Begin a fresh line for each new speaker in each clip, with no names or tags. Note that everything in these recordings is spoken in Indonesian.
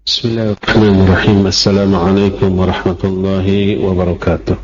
Bismillahirrahmanirrahim. Assalamualaikum warahmatullahi wabarakatuh.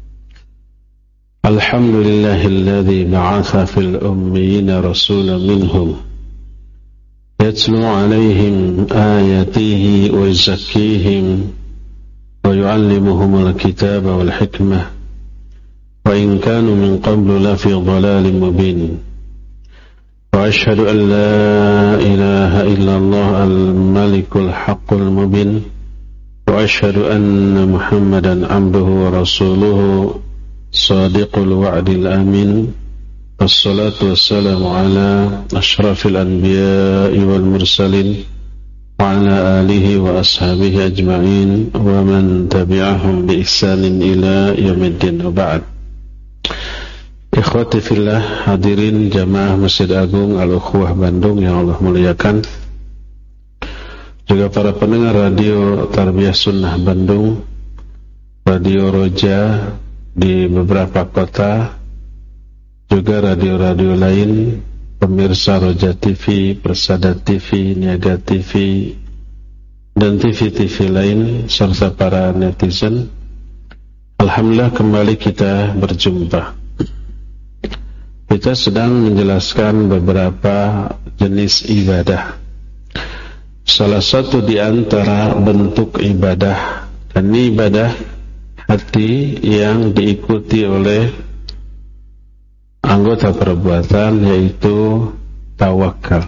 Alhamdulillahilladzi ba'atha fil ummiyina rasulan minhum yatlu 'alaihim ayatihi wa yuzakkihim wa yu'allimuhumul kitaba wal hikmah wa in kanu min qablu lafi dhalalin mubin. وأشهد أن لا إله إلا الله الملك الحق المبين وأشهد أن محمدا عبده ورسوله صادق الوعد الأمين والصلاة والسلام على أشرف الأنبياء والمرسلين وعلى آله وأصحابه أجمعين ومن تبعهم بإحسان إلى يوم الدين وبعد. Ikhwati fillah, hadirin jamaah Masjid Agung Al-Ukhuwah Bandung yang Allah muliakan, juga para pendengar radio Tarbiyah Sunnah Bandung, Radio Roja di beberapa kota, juga radio-radio lain, pemirsa Roja TV, Persada TV, Niaga TV, dan TV-TV lain, serta para netizen. Alhamdulillah kembali kita berjumpa. Kita sedang menjelaskan beberapa jenis ibadah. Salah satu di antara bentuk ibadah, dan ini ibadah hati yang diikuti oleh anggota perbuatan, yaitu tawakal.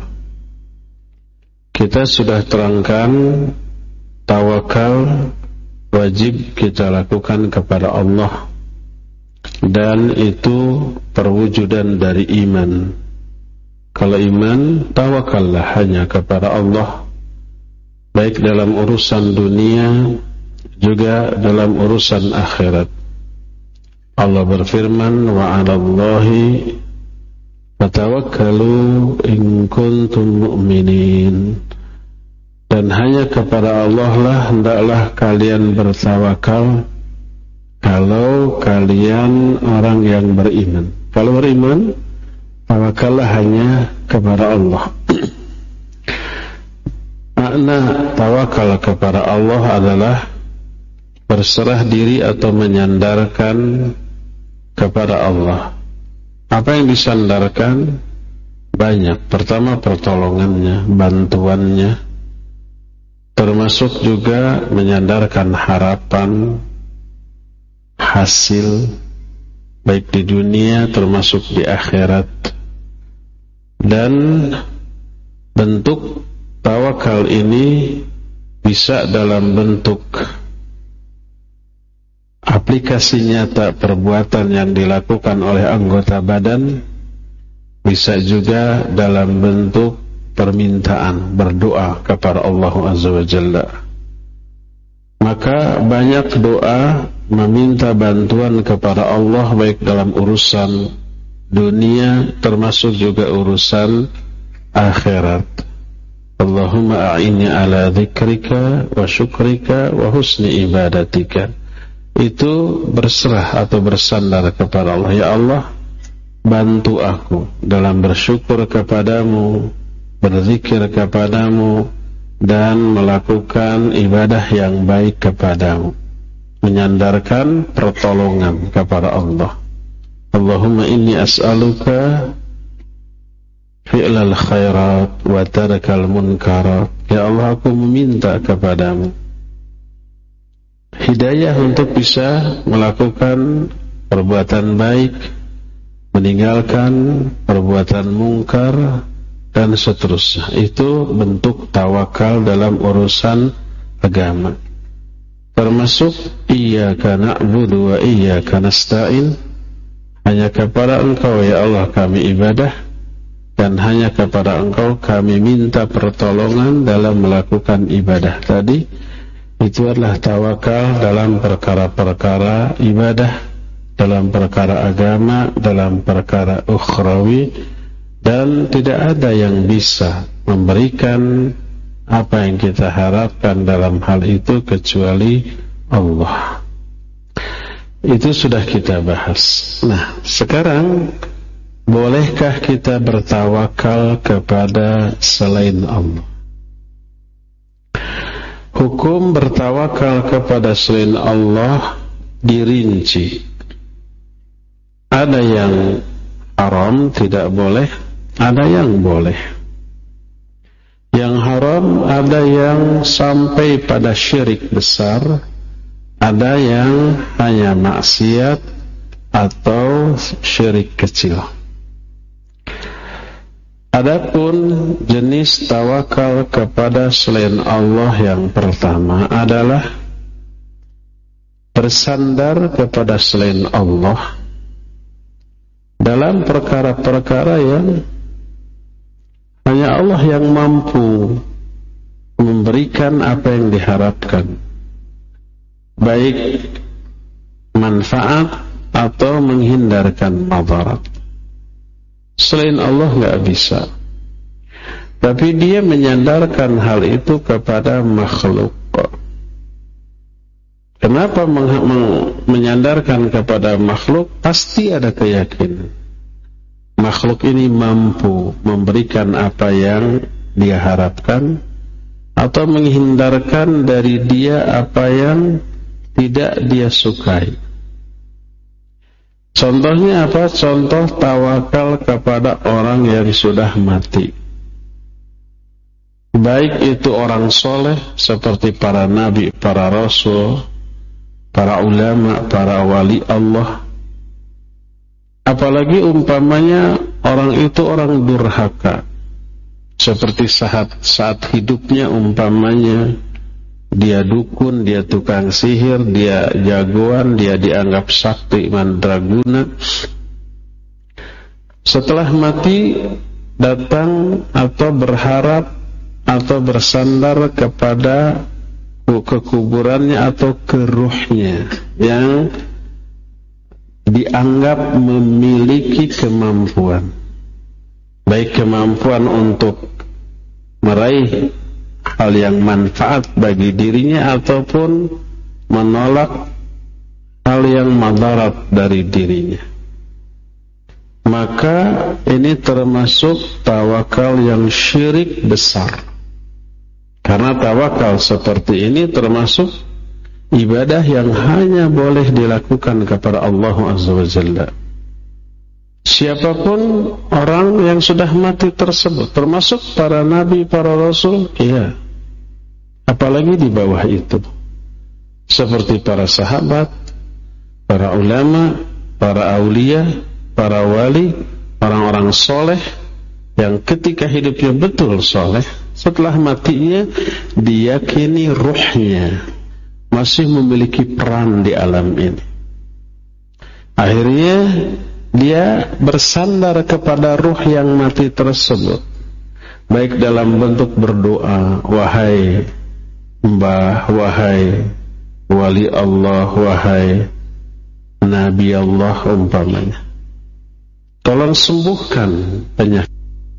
Kita sudah terangkan tawakal wajib kita lakukan kepada Allah, dan itu perwujudan dari iman. Kalau iman, tawakallah hanya kepada Allah, baik dalam urusan dunia juga dalam urusan akhirat. Allah berfirman, wa 'alallahi fatawakkalu in kuntum mu'minin. Dan hanya kepada Allah lah hendaklah kalian bertawakal kalau kalian orang yang beriman. Kalau beriman, tawakallah hanya kepada Allah. Makna tawakal kepada Allah adalah berserah diri atau menyandarkan kepada Allah. Apa yang disandarkan? Banyak. Pertama, pertolongannya, bantuannya, termasuk juga menyandarkan harapan, hasil baik di dunia termasuk di akhirat. Dan bentuk tawakal ini bisa dalam bentuk aplikasi nyata perbuatan yang dilakukan oleh anggota badan, bisa juga dalam bentuk permintaan, berdoa kepada Allah Azza wa Jalla. Maka banyak doa meminta bantuan kepada Allah, baik dalam urusan dunia termasuk juga urusan akhirat. Allahumma a'inni ala dzikrika wa syukrika wa husni ibadatika. Itu berserah atau bersandar kepada Allah. Ya Allah, bantu aku dalam bersyukur kepadamu, berzikir kepadamu, dan melakukan ibadah yang baik kepadamu, menyandarkan pertolongan kepada Allah. Allahumma inni as'aluka fi'lal khairat wa tarakal munkarat. Ya Allah, aku meminta kepadamu hidayah untuk bisa melakukan perbuatan baik, meninggalkan perbuatan mungkar, dan seterusnya. Itu bentuk tawakal dalam urusan agama. Termasuk iyyaka na'budu wa iyyaka nasta'in. Hanya kepada Engkau ya Allah kami ibadah, dan hanya kepada Engkau kami minta pertolongan dalam melakukan ibadah tadi. Itu adalah tawakal dalam perkara-perkara ibadah, dalam perkara agama, dalam perkara ukhrawi. Dan tidak ada yang bisa memberikan apa yang kita harapkan dalam hal itu kecuali Allah. Itu sudah kita bahas. Nah, sekarang bolehkah kita bertawakal kepada selain Allah? hukum bertawakal kepada selain Allah dirinci. Ada yang haram, tidak boleh, ada yang boleh. Yang haram ada yang sampai pada syirik besar, ada yang hanya maksiat atau syirik kecil. Adapun jenis tawakal kepada selain Allah yang pertama adalah bersandar kepada selain Allah dalam perkara-perkara yang hanya Allah yang mampu memberikan apa yang diharapkan, baik manfaat atau menghindarkan madarat. Selain Allah nggak bisa. Tapi dia menyandarkan hal itu kepada makhluk. Kenapa menyandarkan kepada makhluk? Pasti ada keyakinan makhluk ini mampu memberikan apa yang dia harapkan atau menghindarkan dari dia apa yang tidak dia sukai. Contohnya apa? Contoh tawakal kepada orang yang sudah mati. Baik itu orang soleh seperti para nabi, para rasul, para ulama, para wali Allah. Apalagi umpamanya orang itu orang durhaka, seperti saat hidupnya umpamanya dia dukun, dia tukang sihir, dia jagoan, dia dianggap sakti mandraguna. Setelah mati datang atau berharap atau bersandar kepada kekuburannya atau ke ruhnya yang dianggap memiliki kemampuan, baik kemampuan untuk meraih hal yang manfaat bagi dirinya ataupun menolak hal yang madarat dari dirinya. Maka ini termasuk tawakal yang syirik besar. Karena tawakal seperti ini termasuk ibadah yang hanya boleh dilakukan kepada Allah Azza wa Jalla. Siapapun orang yang sudah mati tersebut, termasuk para nabi, para rasul, iya. Apalagi di bawah itu, seperti para sahabat, para ulama, para aulia, para wali, orang-orang soleh yang ketika hidupnya betul soleh, setelah matinya diyakini ruhnya masih memiliki peran di alam ini. Akhirnya dia bersandar kepada ruh yang mati tersebut, baik dalam bentuk berdoa, wahai mbah, wahai wali Allah, wahai nabi Allah umpamanya, tolong sembuhkan penyakit.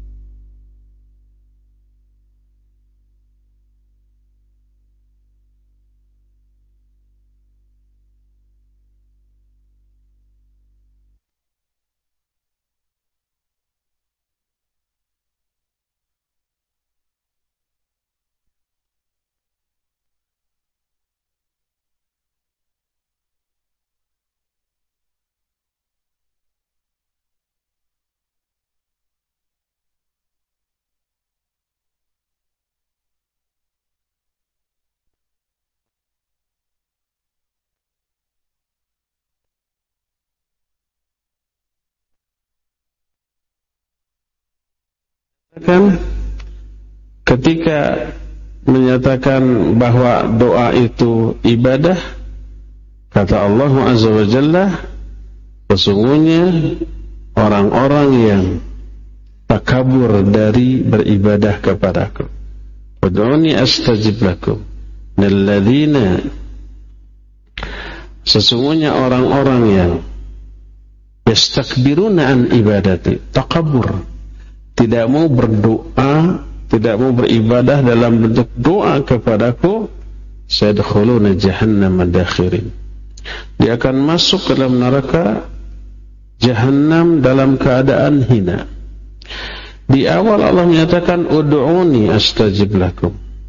Kan ketika menyatakan bahwa doa itu ibadah, kata Allah Azza wa Jalla, sesungguhnya orang-orang yang takabur dari beribadah kepadaku, ud'uni astajib lakum, nalladzina, sesungguhnya orang-orang yang yastakbiruna an ibadati, takabur, tidak mau berdoa, tidak mau beribadah dalam bentuk doa kepadaku, sayadkhuluna jahannam madakhirin, dia akan masuk ke dalam neraka jahannam dalam keadaan hina. Di awal Allah menyatakan ud'uni astajib lakum,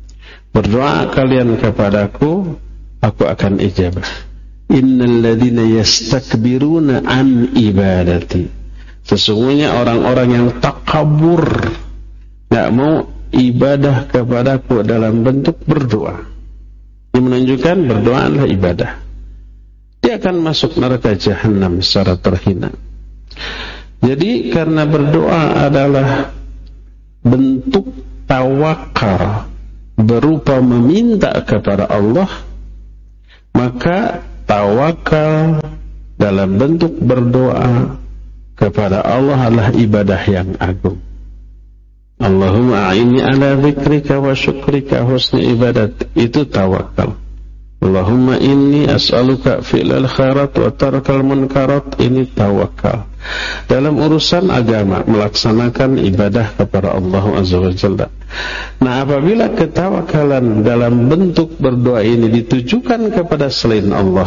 Berdoa kalian kepadaku, aku akan ijabah. Innal ladzina yastakbiruna an ibadati. Sesungguhnya orang-orang yang takabur, enggak mau ibadah kepadaku dalam bentuk berdoa. Ini menunjukkan berdoa adalah ibadah. Dia akan masuk neraka jahanam secara terhina. Jadi karena berdoa adalah bentuk tawakal berupa meminta kepada Allah, maka tawakal dalam bentuk berdoa kepada Allah adalah ibadah yang agung. Allahumma a'inni ala dzikrika wa syukrika husni ibadat, itu tawakal. Allahumma inni as'aluka fi'lal khairat wa tarkal munkarat, ini tawakal. Dalam urusan agama, melaksanakan ibadah kepada Allah Azza wa Jalla. Nah, apabila ketawakalan dalam bentuk berdoa ini ditujukan kepada selain Allah,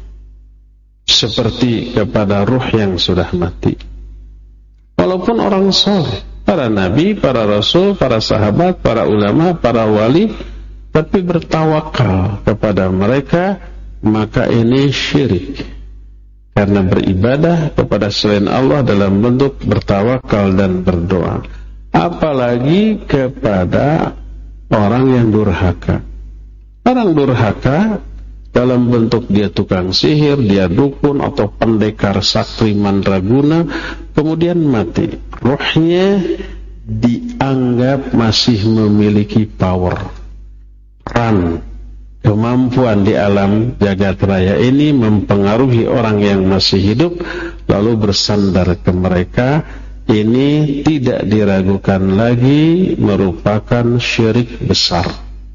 seperti kepada ruh yang sudah mati, walaupun orang soleh, para nabi, para rasul, para sahabat, para ulama, para wali, tapi bertawakal kepada mereka, maka ini syirik. Karena beribadah kepada selain Allah dalam bentuk bertawakal dan berdoa. Apalagi kepada orang yang durhaka. Orang durhaka dalam bentuk dia tukang sihir, dia dukun atau pendekar sakti mandraguna, kemudian mati. Ruhnya dianggap masih memiliki power, peran, kemampuan di alam jagat raya ini mempengaruhi orang yang masih hidup, lalu bersandar ke mereka. Ini tidak diragukan lagi merupakan syirik besar.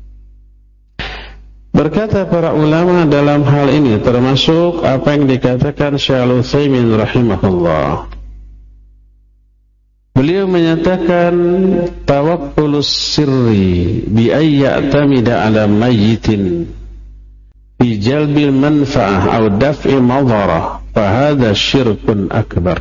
Berkata para ulama dalam hal ini, termasuk apa yang dikatakan Syekh Al-Utsaimin rahimahullah. Beliau menyatakan tawakkulus sirri bi ay ya'tamida ala mayyitin fi jalbil manfa'ah aw daf'i madharah fa hadha syirkun akbar.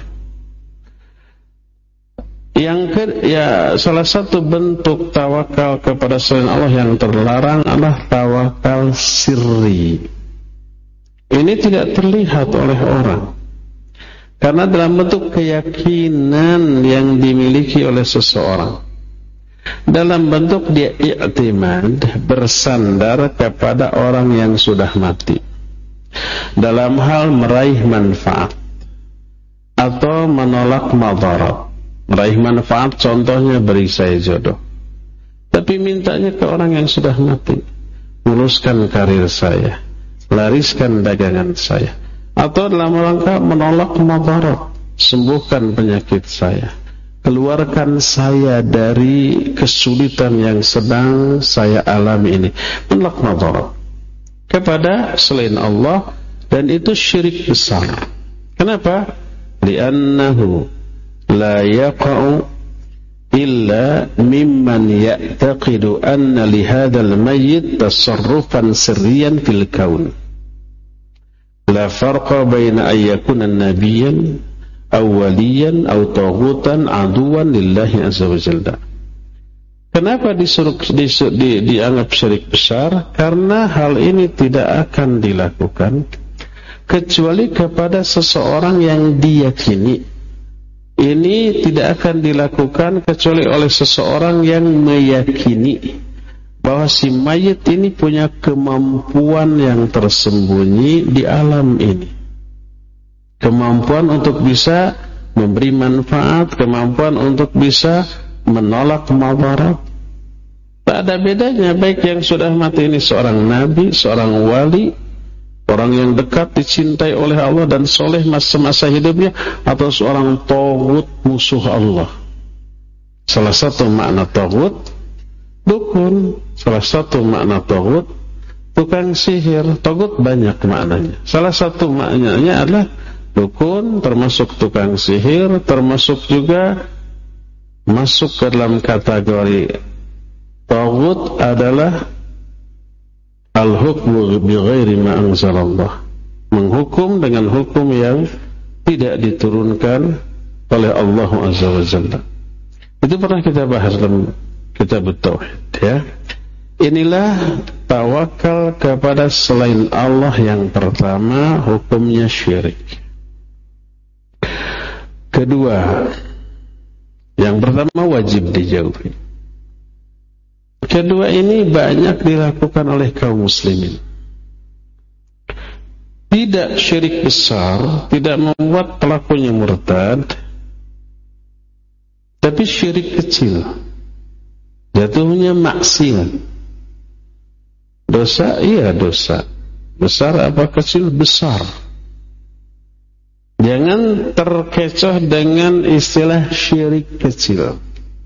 Salah satu bentuk tawakal kepada selain Allah yang terlarang adalah tawakal sirri. Ini tidak terlihat oleh orang, karena dalam bentuk keyakinan yang dimiliki oleh seseorang, dalam bentuk dia i'timad, bersandar kepada orang yang sudah mati dalam hal meraih manfaat atau menolak madarat. Meraih manfaat contohnya beri saya jodoh, tapi mintanya ke orang yang sudah mati. Luruskan karir saya, lariskan dagangan saya. Atau dalam rangka menolak madarat, sembuhkan penyakit saya, keluarkan saya dari kesulitan yang sedang saya alami ini. Menolak madarat kepada selain Allah, dan itu syirik besar. Kenapa? Li'annahu la yaqa'u illa mimman ya'taqidu anna lihadzal mayyit tasarrufan sirriyan fil kaun. La farqa baina an yakuna nabiyyan aw waliyan aw taghutan aduwan lillahi azza wa jalla. Kenapa dianggap syirik besar? Karena hal ini tidak akan dilakukan kecuali kepada seseorang yang diyakini. Ini tidak akan dilakukan kecuali oleh seseorang yang meyakini bahwa si mayit ini punya kemampuan yang tersembunyi di alam ini. Kemampuan untuk bisa memberi manfaat, kemampuan untuk bisa menolak madarat. Tak ada bedanya baik yang sudah mati ini seorang nabi, seorang wali, orang yang dekat dicintai oleh Allah dan soleh masa hidupnya, atau seorang taghut musuh Allah. Salah satu makna taghut dukun, salah satu makna taghut tukang sihir. Taghut banyak maknanya. Salah satu maknanya adalah dukun, termasuk tukang sihir, termasuk juga masuk ke dalam kategori taghut adalah al-hukmu bighairi ma anzalallah, menghukum dengan hukum yang tidak diturunkan oleh Allah Azza wa Jalla. Itu pernah kita bahas dalam kitab Tauhid, ya. Inilah tawakal kepada selain Allah yang pertama, hukumnya syirik. Kedua, yang pertama wajib dijauhi. Kedua ini banyak dilakukan oleh kaum muslimin. Tidak syirik besar, tidak membuat pelakunya murtad, tapi syirik kecil, jatuhnya maksiat. Dosa, iya dosa. Besar apa kecil? Besar. Jangan terkecoh dengan istilah syirik kecil.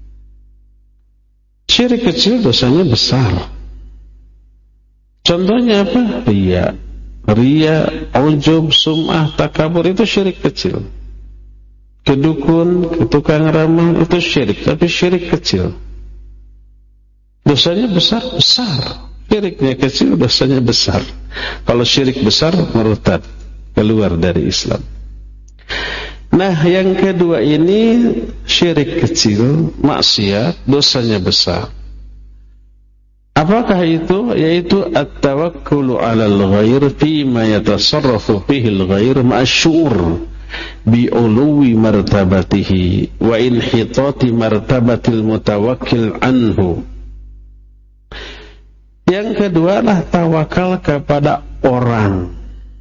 Syirik kecil dosanya besar. Contohnya apa? Riya, ujub, sum'ah, takabur, itu syirik kecil. Kedukun, tukang ramal, itu syirik, tapi syirik kecil. Dosanya besar. Syiriknya kecil, dosanya besar. Kalau syirik besar, murtad, keluar dari Islam. Nah, yang kedua ini syirik kecil, maksiat, dosanya besar. Apakah itu? Yaitu at-tawakkulu 'alal ghair fi ma yatasarrafu fihi al-ghair ma'syur bi uluwi martabatihi wa inhitati martabatil mutawakkil anhu. Yang kedua adalah tawakal kepada orang.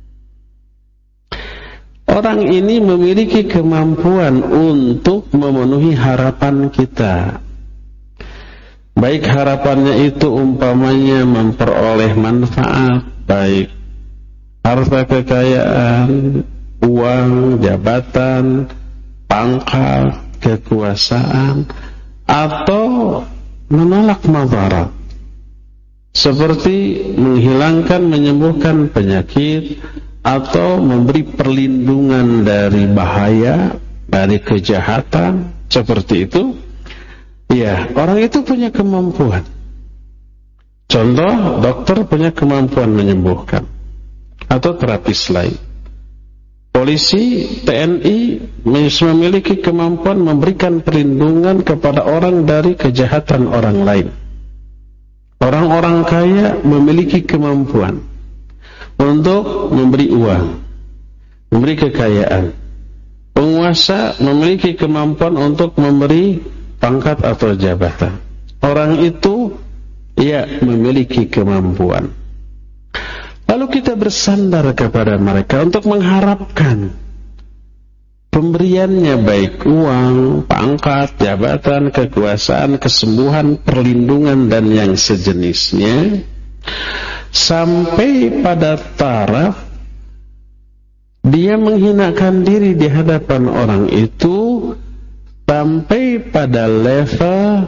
Orang ini memiliki kemampuan untuk memenuhi harapan kita. Baik harapannya itu umpamanya memperoleh manfaat, baik harta kekayaan, uang, jabatan, pangkat, kekuasaan, atau menolak madarat, seperti menghilangkan, menyembuhkan penyakit, atau memberi perlindungan dari bahaya, dari kejahatan, seperti itu. Ya, orang itu punya kemampuan. Contoh, dokter punya kemampuan menyembuhkan, atau terapis lain. Polisi, TNI memiliki kemampuan memberikan perlindungan kepada orang dari kejahatan orang lain. Orang-orang kaya memiliki kemampuan untuk memberi uang, memberi kekayaan. Penguasa memiliki kemampuan untuk memberi pangkat atau jabatan. Orang itu ya memiliki kemampuan. Lalu kita bersandar kepada mereka untuk mengharapkan pemberiannya, baik uang, pangkat, jabatan, kekuasaan, kesembuhan, perlindungan, dan yang sejenisnya, sampai pada taraf dia menghinakan diri di hadapan orang itu, sampai pada level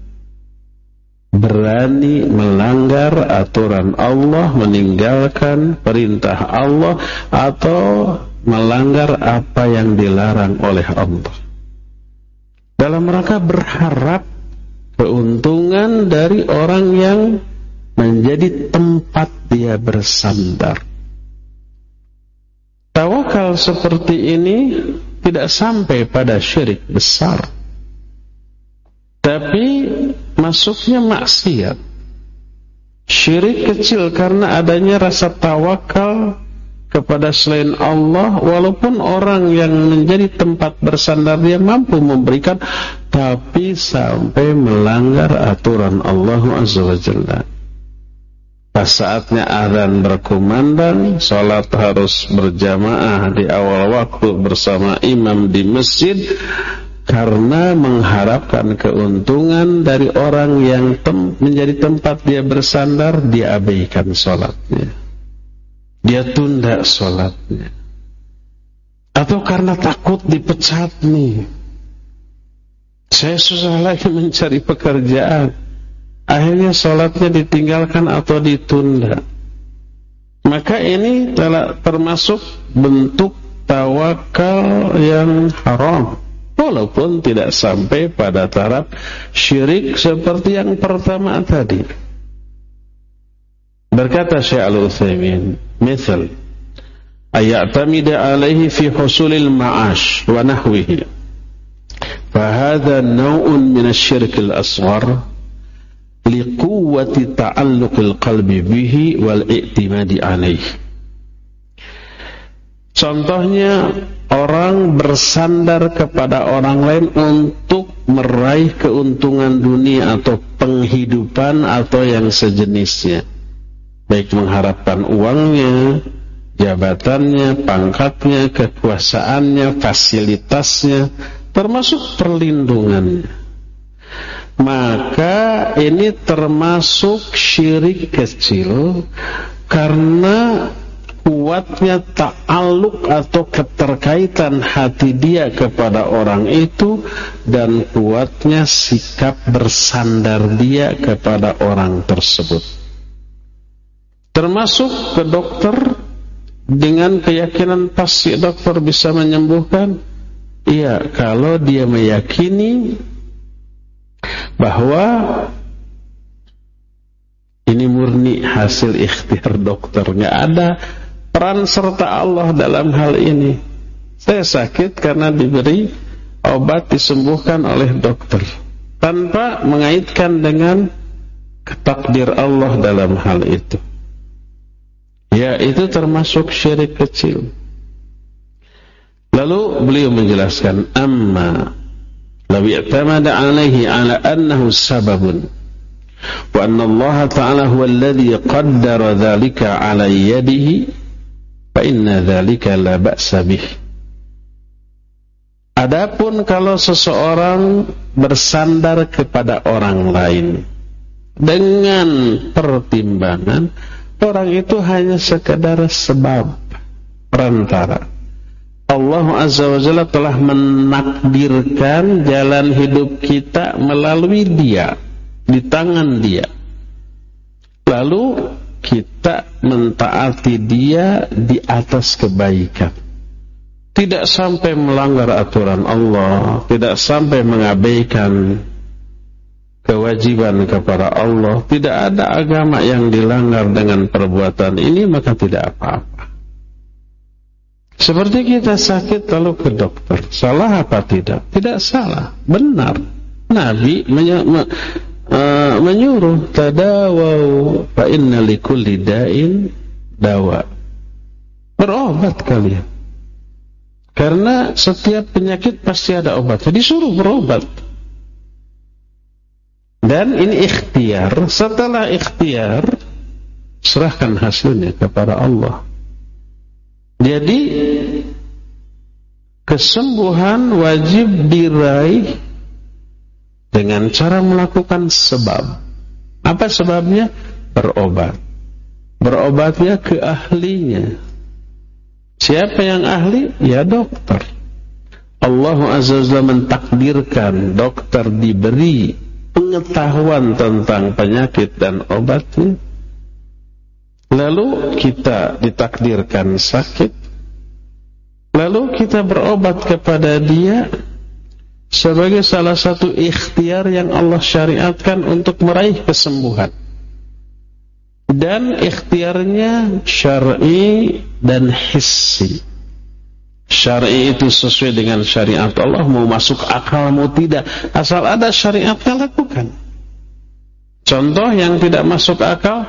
berani melanggar aturan Allah, meninggalkan perintah Allah, atau melanggar apa yang dilarang oleh Allah, dalam rangka berharap keuntungan dari orang yang menjadi tempat dia bersandar. Tawakal seperti ini tidak sampai pada syirik besar, tapi masuknya maksiat. Syirik kecil karena adanya rasa tawakal kepada selain Allah, walaupun orang yang menjadi tempat bersandar dia mampu memberikan, tapi sampai melanggar aturan Allah Azza wa Jalla. Pas saatnya azan berkumandang, salat harus berjamaah di awal waktu bersama imam di masjid, karena mengharapkan keuntungan dari orang yang menjadi tempat dia bersandar, dia abaikan salatnya, dia tunda salatnya, atau karena takut dipecat nih, saya susah lagi mencari pekerjaan, akhirnya salatnya ditinggalkan atau ditunda. Maka ini telah termasuk bentuk tawakal yang haram, walaupun tidak sampai pada taraf syirik seperti yang pertama tadi. Berkata Syekh Al-Utsaimin, misal ayatamida alaihi fi husulil ma'ash wa nahwihi, fa hadha naw'un min asy-syirk al-asghar liquwwati ta'alluqil qalbi bihi wal i'timadi alaihi. Contohnya, orang bersandar kepada orang lain untuk meraih keuntungan dunia atau penghidupan atau yang sejenisnya, baik mengharapkan uangnya, jabatannya, pangkatnya, kekuasaannya, fasilitasnya, termasuk perlindungannya. Maka ini termasuk syirik kecil karena kuatnya ta'alluq atau keterkaitan hati dia kepada orang itu dan kuatnya sikap bersandar dia kepada orang tersebut. Termasuk ke dokter dengan keyakinan pasti dokter bisa menyembuhkan. Iya, kalau dia meyakini bahwa ini murni hasil ikhtiar dokter, nggak ada peran serta Allah dalam hal ini. Saya sakit karena diberi obat disembuhkan oleh dokter, tanpa mengaitkan dengan takdir Allah dalam hal itu. Ya, itu termasuk syirik kecil. Lalu beliau menjelaskan, amma law i'tamada alaihi ala annahu sababun wa anna Allah ta'ala huwa alladhi qaddara dhalika ala yadihi fa inna dzalika la ba'sa bih. Adapun kalau seseorang bersandar kepada orang lain dengan pertimbangan orang itu hanya sekedar sebab perantara, Allah Azza wa Jalla telah menakdirkan jalan hidup kita melalui dia, di tangan dia. Lalu kita mentaati dia di atas kebaikan, tidak sampai melanggar aturan Allah, tidak sampai mengabaikan kewajiban kepada Allah, tidak ada agama yang dilanggar dengan perbuatan ini, maka tidak apa-apa. Seperti kita sakit lalu ke dokter, salah apa tidak? Tidak salah, benar. Nabi menyuruh tadawau fa inna likulli da'in dawa. Berobat kalian, karena setiap penyakit pasti ada obat. Jadi suruh berobat. Dan ini ikhtiar. Setelah ikhtiar, serahkan hasilnya kepada Allah. Jadi kesembuhan wajib diraih dengan cara melakukan sebab. Apa sebabnya? Berobat. Berobatnya ke ahlinya. Siapa yang ahli? Ya dokter. Allah Azza wa Jalla mentakdirkan dokter diberi pengetahuan tentang penyakit dan obatnya. Lalu kita ditakdirkan sakit, lalu kita berobat kepada dia sebagai salah satu ikhtiar yang Allah syariatkan untuk meraih kesembuhan. Dan ikhtiarnya syar'i dan hissi. Syar'i itu sesuai dengan syariat Allah, mau masuk akal mau tidak, asal ada syariatnya lakukan. Contoh yang tidak masuk akal,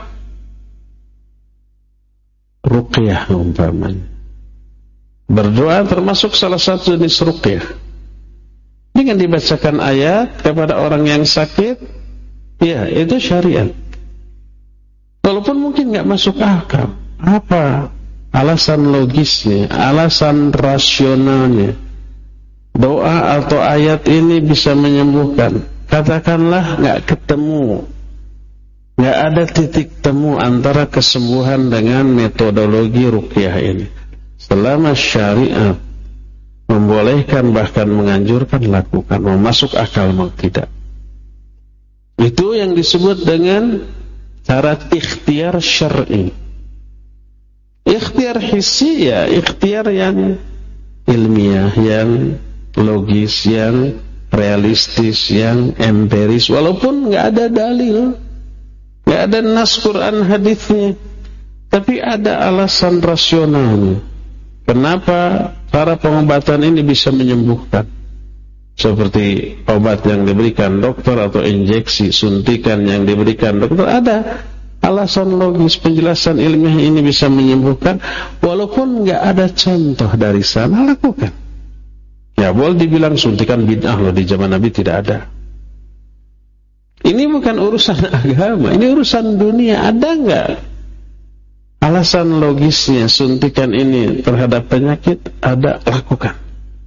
ruqyah umpamanya. Berdoa termasuk salah satu jenis ruqyah. Dengan dibacakan ayat kepada orang yang sakit, ya itu syariat. Walaupun mungkin nggak masuk akal. Apa alasan logisnya, alasan rasionalnya? Doa atau ayat ini bisa menyembuhkan. Katakanlah nggak ketemu, nggak ada titik temu antara kesembuhan dengan metodologi ruqyah ini. Selama syariat membolehkan bahkan menganjurkan, lakukan. Mau masuk akal mau tidak. Itu yang disebut dengan cara ikhtiar syar'i. Ikhtiar hissi ya ikhtiar yang ilmiah, yang logis, yang realistis, yang empiris. Walaupun nggak ada dalil, nggak ada nas Quran hadisnya, tapi ada alasan rasionalnya. Kenapa cara pengobatan ini bisa menyembuhkan? seperti obat yang diberikan dokter atau injeksi, suntikan yang diberikan dokter, ada alasan logis, penjelasan ilmiah ini bisa menyembuhkan, walaupun nggak ada contoh dari sana, lakukan. Ya, boleh dibilang suntikan bid'ah loh, di zaman Nabi tidak ada. Ini bukan urusan agama, ini urusan dunia. Ada nggak alasan logisnya suntikan ini terhadap penyakit? Ada, lakukan.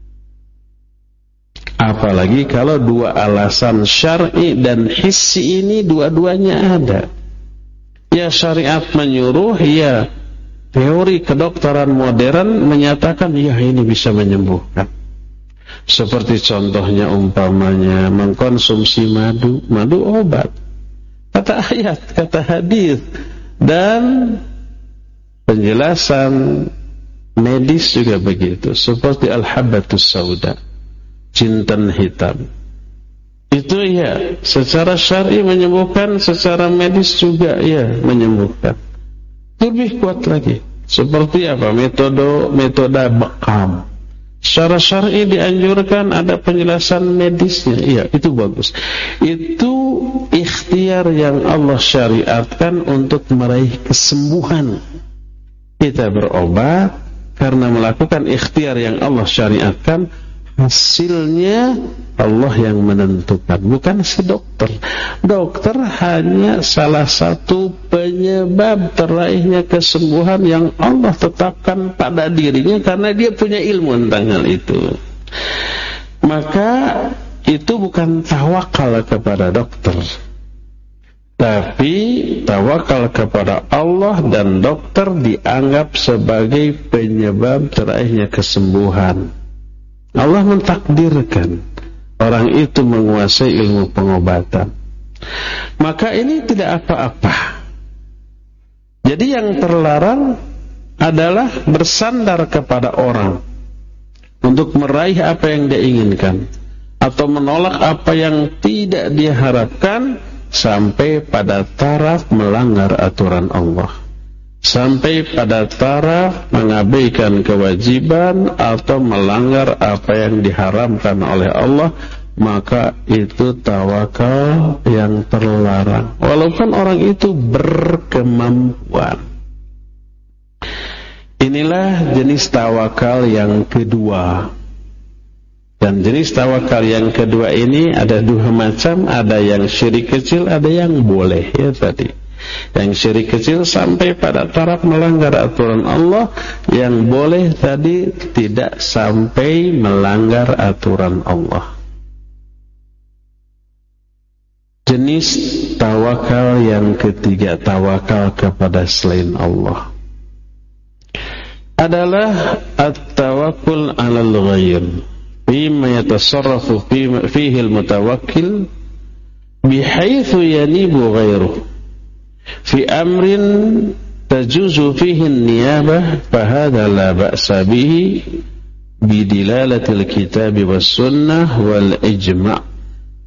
Apalagi kalau dua alasan syar'i dan hissi ini dua-duanya ada. Ya syariat menyuruh, ya teori kedokteran modern menyatakan ya ini bisa menyembuhkan. Seperti contohnya umpamanya mengkonsumsi madu. Madu obat, kata ayat, kata hadis, dan penjelasan medis juga begitu. Seperti al-habbatus sauda, jintan hitam. Itu ya secara syar'i menyembuhkan, secara medis juga ya menyembuhkan. Lebih kuat lagi, seperti apa? Metode bekam. Secara syar'i dianjurkan, ada penjelasan medisnya. Iya, itu bagus. Itu ikhtiar yang Allah syariatkan untuk meraih kesembuhan. Kita berobat karena melakukan ikhtiar yang Allah syariatkan. Hasilnya Allah yang menentukan, bukan si dokter. Dokter hanya salah satu penyebab teraihnya kesembuhan yang Allah tetapkan pada dirinya karena dia punya ilmu tentang hal itu. Maka itu bukan tawakal kepada dokter, tapi tawakal kepada Allah, dan dokter dianggap sebagai penyebab teraihnya kesembuhan. Allah mentakdirkan orang itu menguasai ilmu pengobatan. Maka ini tidak apa-apa. Jadi yang terlarang adalah bersandar kepada orang untuk meraih apa yang dia inginkan, atau menolak apa yang tidak dia harapkan, sampai pada taraf melanggar aturan Allah, sampai pada taraf mengabaikan kewajiban atau melanggar apa yang diharamkan oleh Allah. Maka itu tawakal yang terlarang, walaupun orang itu berkemampuan. Inilah jenis tawakal yang kedua. Dan jenis tawakal yang kedua ini ada dua macam. Ada yang syirik kecil, ada yang boleh, ya tadi. Yang syirik kecil sampai pada taraf melanggar aturan Allah. Yang boleh tadi tidak sampai melanggar aturan Allah. Jenis tawakal yang ketiga, tawakal kepada selain Allah, adalah at-tawakkul 'alal ghair bima yatasarrafu fihi al-mutawakkil bihaitsu yanibu ghairuhu fi amrin tajuzu fihi an-niyabah fahadha la ba'sa bihi bidilalatil kitab was sunnah wal ijma'.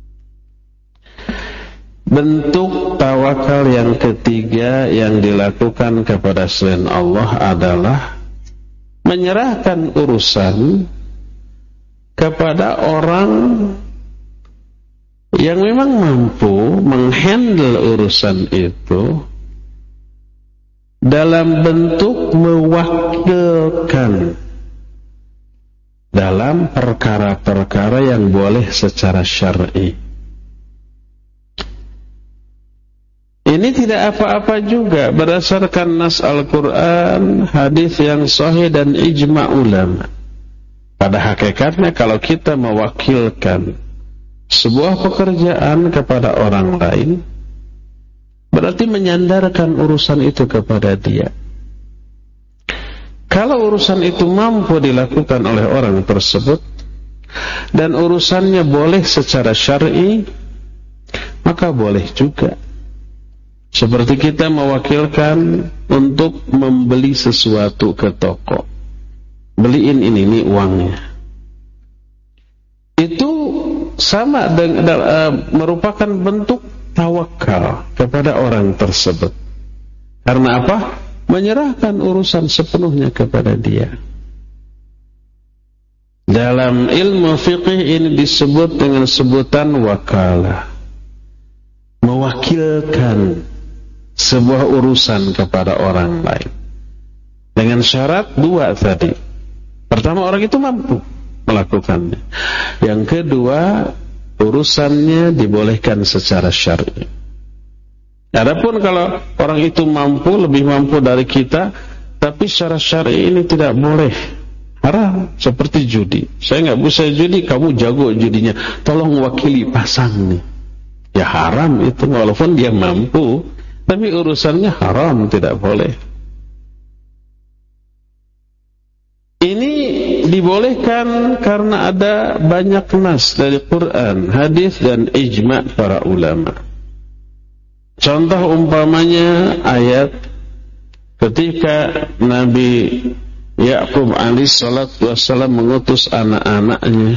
Bentuk tawakal yang ketiga yang dilakukan kepada selain Allah adalah menyerahkan urusan kepada orang yang memang mampu menghandle urusan itu dalam bentuk mewakilkan dalam perkara-perkara yang boleh secara syar'i. Ini tidak apa-apa juga berdasarkan nas Al-Quran, hadis yang sahih dan ijma' ulama. Pada hakikatnya kalau kita mewakilkan sebuah pekerjaan kepada orang lain, berarti menyandarkan urusan itu kepada dia. Kalau urusan itu mampu dilakukan oleh orang tersebut dan urusannya boleh secara syar'i, maka boleh juga. Seperti kita mewakilkan untuk membeli sesuatu ke toko, beliin ini uangnya. Itu sama dengan merupakan bentuk tawakal kepada orang tersebut. Karena apa? Menyerahkan urusan sepenuhnya kepada dia. Dalam ilmu fiqih ini disebut dengan sebutan wakalah. Mewakilkan sebuah urusan kepada orang lain. Dengan syarat dua tadi. Pertama, orang itu mampu melakukannya. Yang kedua, urusannya dibolehkan secara syar'i. Adapun kalau orang itu mampu, lebih mampu dari kita, tapi secara syar'i ini tidak boleh, haram. Seperti judi, saya nggak bisa judi, kamu jago judinya, tolong wakili pasang nih. Ya haram itu, walaupun dia mampu, tapi urusannya haram, tidak boleh. Ini dibolehkan karena ada banyak nas dari Quran, hadis dan ijma' para ulama. Contoh umpamanya ayat ketika Nabi Ya'qub alaihi salatu wassalam mengutus anak-anaknya.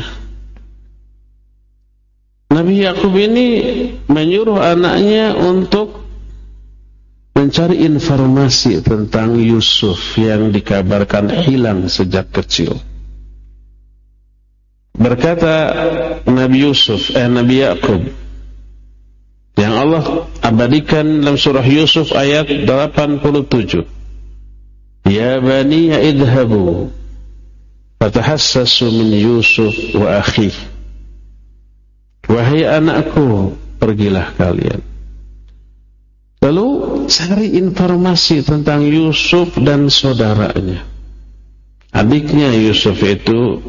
Nabi Ya'qub ini menyuruh anaknya untuk mencari informasi tentang Yusuf yang dikabarkan hilang sejak kecil. Berkata Nabi Ya'qub yang Allah abadikan dalam surah Yusuf ayat 87. Ya bani idhabu fatahassasu min Yusuf wa akhi. Wahai anakku, pergilah kalian. Lalu cari informasi tentang Yusuf dan saudaranya. Adiknya Yusuf itu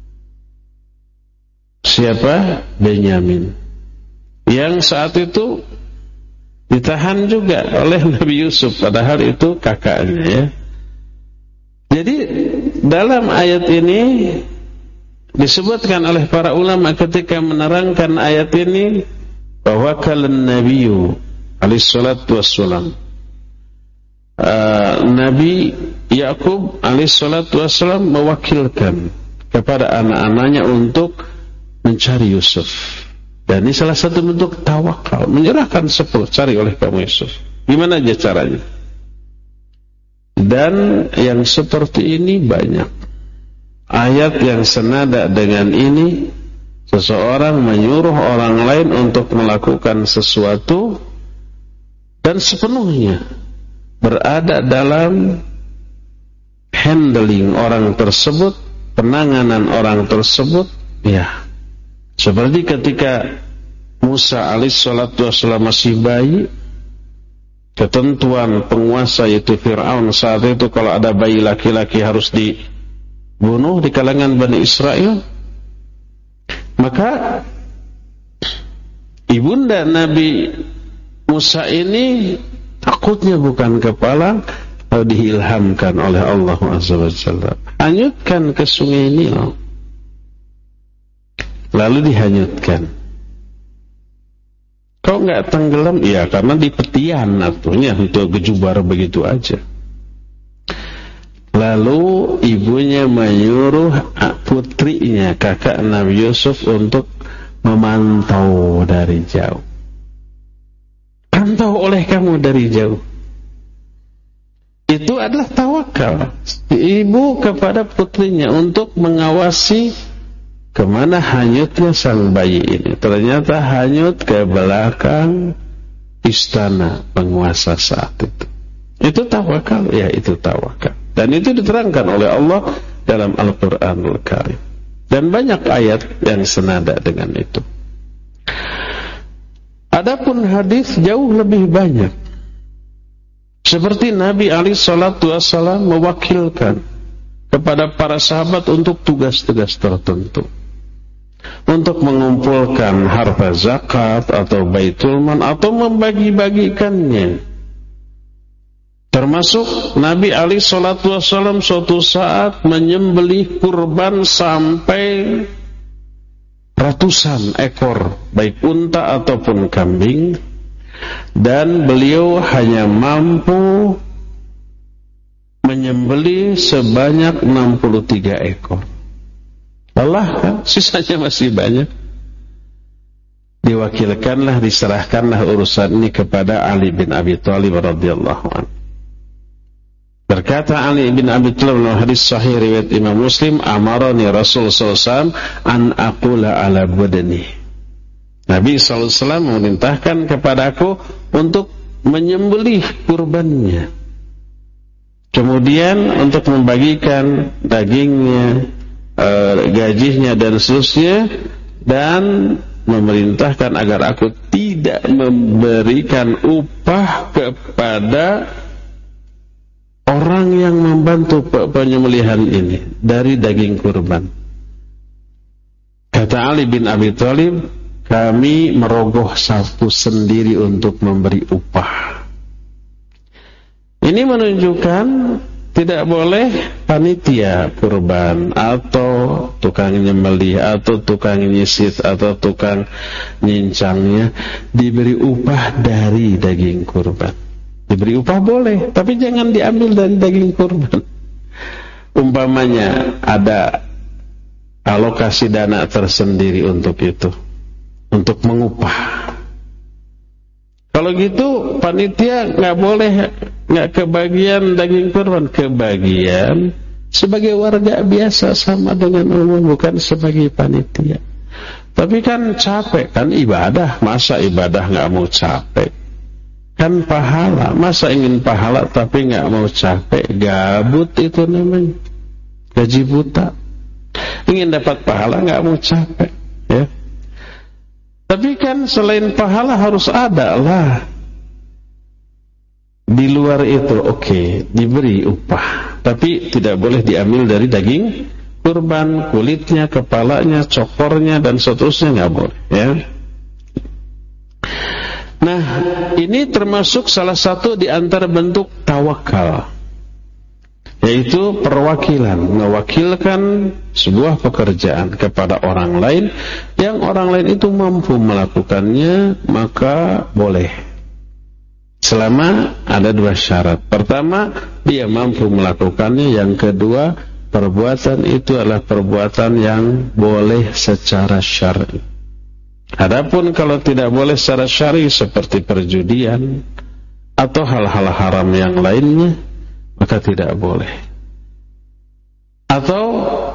siapa? Benyamin. Yang saat itu ditahan juga oleh Nabi Yusuf, padahal itu kakaknya ya. Jadi dalam ayat ini disebutkan oleh para ulama ketika menerangkan ayat ini bahwa kalan Nabiyyu alaihi salatu wassalam, Nabi Ya'qub alaihi salatu wassalam mewakilkan kepada anak-anaknya untuk mencari Yusuf. Dan ini salah satu bentuk tawakal, menyerahkan cari oleh kamu Yusuf. Gimana aja caranya? Dan yang seperti ini banyak. Ayat yang senada dengan ini, seseorang menyuruh orang lain untuk melakukan sesuatu dan sepenuhnya berada dalam handling orang tersebut, penanganan orang tersebut, ya. Seperti ketika Musa alaihissalatu wassalam masih bayi, ketentuan penguasa yaitu Fir'aun saat itu kalau ada bayi laki-laki harus dibunuh di kalangan Bani Israel. Maka ibunda Nabi Musa ini takutnya bukan kepala, lalu diilhamkan oleh Allah Azza wa Jalla, hanyutkan ke sungai Nil. Lalu dihanyutkan. Kok nggak tenggelam? Ya karena di petian atunya untuk gejubar begitu aja. Lalu ibunya menyuruh putrinya, kakak Nabi Yusuf, untuk memantau dari jauh. Pantau oleh kamu dari jauh. Itu adalah tawakal ibu kepada putrinya untuk mengawasi kemana hanyutnya sang bayi ini. Ternyata hanyut ke belakang istana penguasa saat itu. Itu tawakal, ya itu tawakal. Dan itu diterangkan oleh Allah dalam Al-Quranul Karim. Dan banyak ayat yang senada dengan itu. Adapun hadis jauh lebih banyak. Seperti Nabi alaihissalam mewakilkan kepada para sahabat untuk tugas-tugas tertentu. Untuk mengumpulkan harta zakat atau baitul mal atau membagi-bagikannya. Termasuk Nabi alaihissalam suatu saat menyembelih kurban sampai ratusan ekor, baik unta ataupun kambing, dan beliau hanya mampu menyembelih sebanyak 63 ekor. Lelah kan, sisanya masih banyak. Diwakilkanlah, diserahkanlah urusan ini kepada Ali bin Abi Thalib radhiyallahu anhu. Berkata Ali bin Abi Thalib dalam hadis sahih riwayat Imam Muslim, amarani Rasul sallallahu alaihi wasallam an aqula ala badani. Nabi sallallahu alaihi wasallam memerintahkan kepadaku untuk menyembelih kurbannya. Kemudian untuk membagikan dagingnya, gajinya dan seterusnya, dan memerintahkan agar aku tidak memberikan upah kepada orang yang membantu penyembelihan ini dari daging kurban. Kata Ali bin Abi Thalib, kami merogoh sapu sendiri untuk memberi upah. Ini menunjukkan tidak boleh panitia kurban atau tukang nyembelih atau tukang nyisit atau tukang nyincangnya diberi upah dari daging kurban. Diberi upah boleh, tapi jangan diambil dari daging kurban. Umpamanya ada alokasi dana tersendiri untuk itu, untuk mengupah. Kalau gitu panitia nggak boleh, nggak kebagian daging kurban, kebagian sebagai warga biasa sama dengan umum, bukan sebagai panitia. Tapi kan capek, kan ibadah, masa ibadah nggak mau capek? Kan pahala, masa ingin pahala tapi nggak mau capek? Gabut itu namanya, gaji buta. Ingin dapat pahala nggak mau capek, ya. Tapi kan selain pahala harus ada lah. Di luar itu oke, diberi upah, tapi tidak boleh diambil dari daging kurban, kulitnya, kepalanya, cokornya dan seterusnya nggak boleh, ya. Nah, ini termasuk salah satu di antara bentuk tawakal, yaitu perwakilan, mewakilkan sebuah pekerjaan kepada orang lain yang orang lain itu mampu melakukannya, maka boleh. Selama ada dua syarat. Pertama, dia mampu melakukannya. Yang kedua, perbuatan itu adalah perbuatan yang boleh secara syar'i. Adapun kalau tidak boleh secara syar'i seperti perjudian atau hal-hal haram yang lainnya, maka tidak boleh. Atau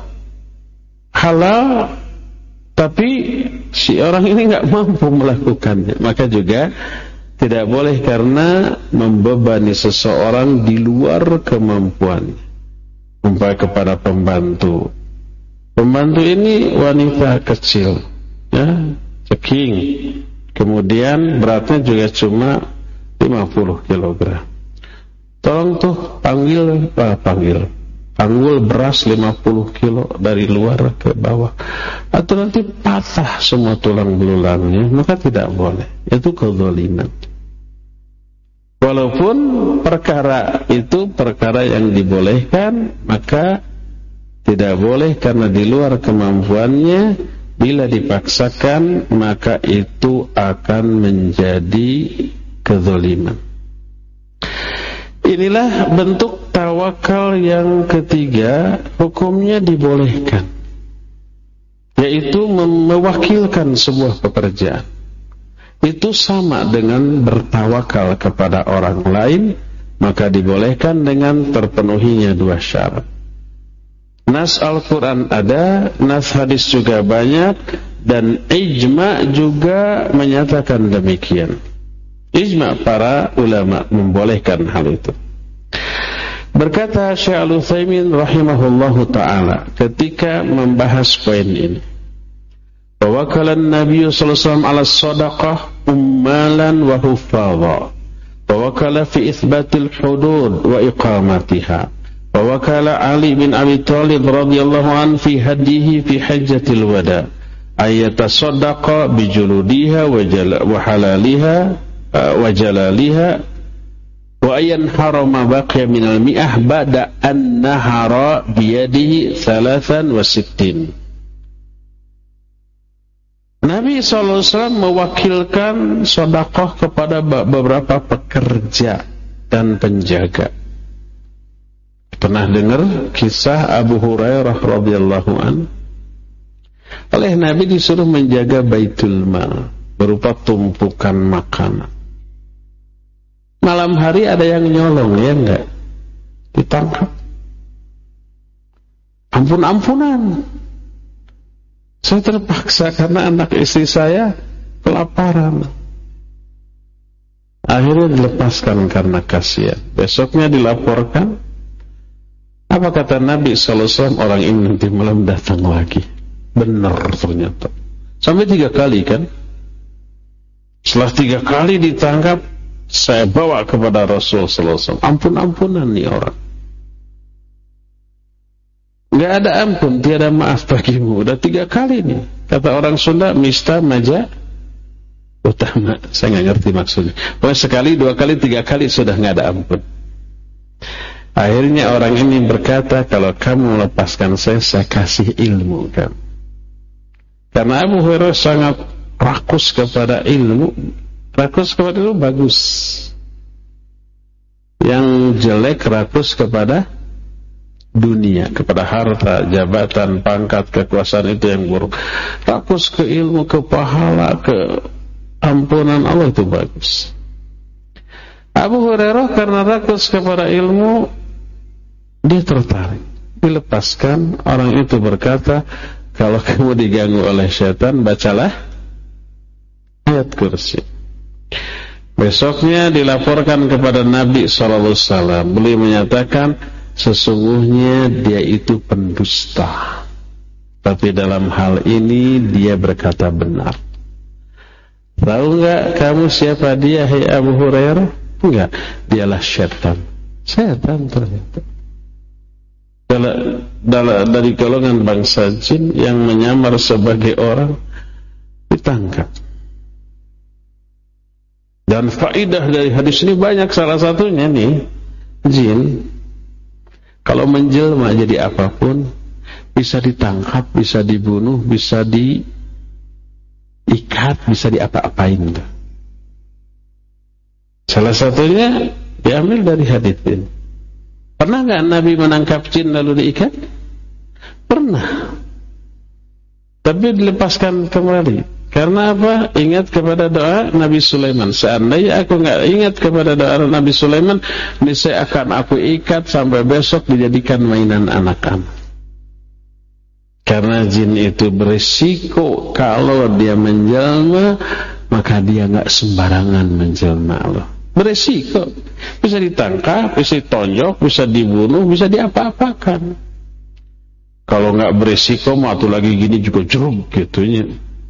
halal tapi si orang ini nggak mampu melakukannya, maka juga tidak boleh karena membebani seseorang di luar kemampuannya. Umpamanya kepada pembantu. Pembantu ini wanita kecil, ya, ceking. Kemudian beratnya juga cuma 50 kg. Tolong tuh panggul beras 50 kilo dari luar ke bawah, atau nanti patah semua tulang belulangnya, maka tidak boleh. Itu kezaliman. Walaupun perkara itu perkara yang dibolehkan, maka tidak boleh karena di luar kemampuannya. Bila dipaksakan, maka itu akan menjadi kezaliman. Inilah bentuk tawakal yang ketiga, hukumnya dibolehkan, yaitu mewakilkan sebuah pekerjaan. Itu sama dengan bertawakal kepada orang lain, maka dibolehkan dengan terpenuhinya dua syarat. Nas Al-Quran ada, nas hadis juga banyak, dan ijma' juga menyatakan demikian. Ijma' para ulama membolehkan hal itu. Berkata Syekh Al-Utsaimin rahimahullahu ta'ala ketika membahas poin ini, Wawakalan Nabi sallallahu alaihi wasallam ala sadaqah ummalan wa hufadha, wawakala fi itsbatil hudud wa iqamatiha, wawakala Ali bin Abi Thalib radhiyallahu an fi hadihi fi hajjatil wada ayatasaddaqa bi juludiha wa halaliha wa jalaliha wa ayan harama baqiya minal mi'ah ba'da an nahara biyadihi 63. Nabi SAW mewakilkan sedekah kepada beberapa pekerja dan penjaga. Pernah dengar kisah Abu Hurairah radhiyallahu an? Oleh Nabi disuruh menjaga Baitul Mal berupa tumpukan makanan. Malam hari ada yang nyolong, ya enggak? ditangkap. Ampun-ampunan, saya terpaksa karena anak istri saya kelaparan. Akhirnya dilepaskan karena kasihan. Besoknya dilaporkan. Apa kata Nabi SAW? Orang ini nanti malam datang lagi. Benar ternyata. Sampai 3 kali kan. Setelah 3 kali ditangkap, saya bawa kepada Rasul SAW. Ampun-ampunan nih orang. Gak ada ampun, tiada maaf bagimu. Udah 3 kali nih. Kata orang Sunda, mista maja utama. Saya gak ngerti maksudnya. Pokoknya sekali, 2 kali, 3 kali sudah gak ada ampun. Akhirnya orang ini berkata, kalau kamu melepaskan saya kasih ilmu kamu. Karena Abu Hurairah sangat rakus kepada ilmu. Rakus kepada ilmu bagus. Yang jelek rakus kepada dunia, kepada harta, jabatan, pangkat, kekuasaan, itu yang buruk. Rakus ke ilmu, ke pahala, ke ampunan Allah, itu bagus. Abu Hurairah karena rakus kepada ilmu, dia tertarik, dilepaskan. Orang itu berkata, kalau kamu diganggu oleh syaitan, bacalah ayat kursi. Besoknya dilaporkan kepada Nabi SAW. Beliau menyatakan, sesungguhnya dia itu pendusta, tapi dalam hal ini dia berkata benar. Tahu enggak kamu siapa dia, hai Abu Hurairah? Enggak, dialah syaitan. Syaitan ternyata dari golongan bangsa jin yang menyamar sebagai orang, ditangkap. Dan faedah dari hadis ini banyak, salah satunya nih, jin kalau menjelma jadi apapun, bisa ditangkap, bisa dibunuh, bisa diikat, bisa diapa-apain. Salah satunya diambil dari hadis ini. Pernah nggak Nabi menangkap jin lalu diikat? Pernah. Tapi dilepaskan kembali. Karena apa? Ingat kepada doa Nabi Sulaiman. Seandainya aku nggak ingat kepada doa Nabi Sulaiman, niscaya akan aku ikat sampai besok dijadikan mainan anak-anak. Karena jin itu berisiko, kalau dia menjelma, maka dia nggak sembarangan menjelma Allah. Berisiko, bisa ditangkap, bisa ditonjok, bisa dibunuh, bisa diapa-apakan. Kalau nggak berisiko, mah tuh lagi gini juga jeruk gitunya.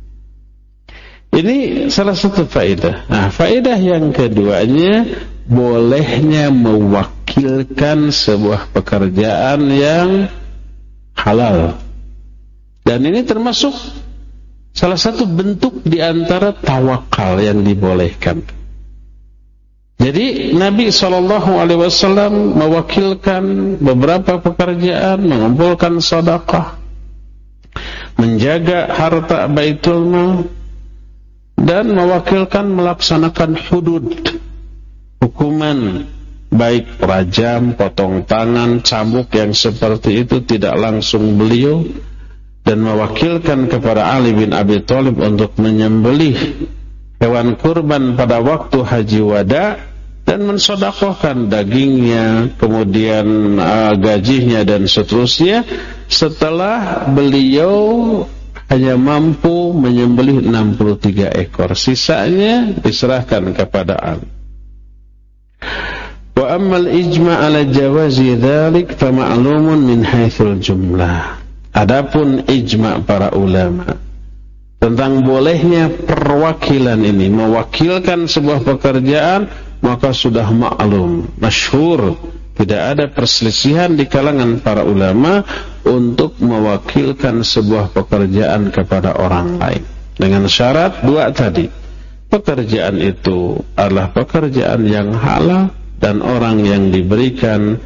Ini salah satu faedah. Nah, faedah yang keduanya, bolehnya mewakilkan sebuah pekerjaan yang halal. Dan ini termasuk salah satu bentuk di antara tawakal yang dibolehkan. Jadi Nabi SAW mewakilkan beberapa pekerjaan, mengumpulkan sedekah, menjaga harta Baitul Mal, dan mewakilkan melaksanakan hudud, hukuman, baik rajam, potong tangan, cambuk, yang seperti itu tidak langsung beliau, dan mewakilkan kepada Ali bin Abi Thalib untuk menyembelih hewan kurban pada waktu haji wada dan mensedekahkan dagingnya, kemudian gajinya dan seterusnya, setelah beliau hanya mampu menyembelih 63 ekor. Sisanya diserahkan kepada Ali. Wa ammal ijma' ala jawazi dzalik fa ma'lumun min haitsul jumlah. Adapun ijma' para ulama tentang bolehnya perwakilan ini, mewakilkan sebuah pekerjaan, maka sudah maklum, masyhur, tidak ada perselisihan di kalangan para ulama untuk mewakilkan sebuah pekerjaan kepada orang lain, dengan syarat 2 tadi. Pekerjaan itu adalah pekerjaan yang halal dan orang yang diberikan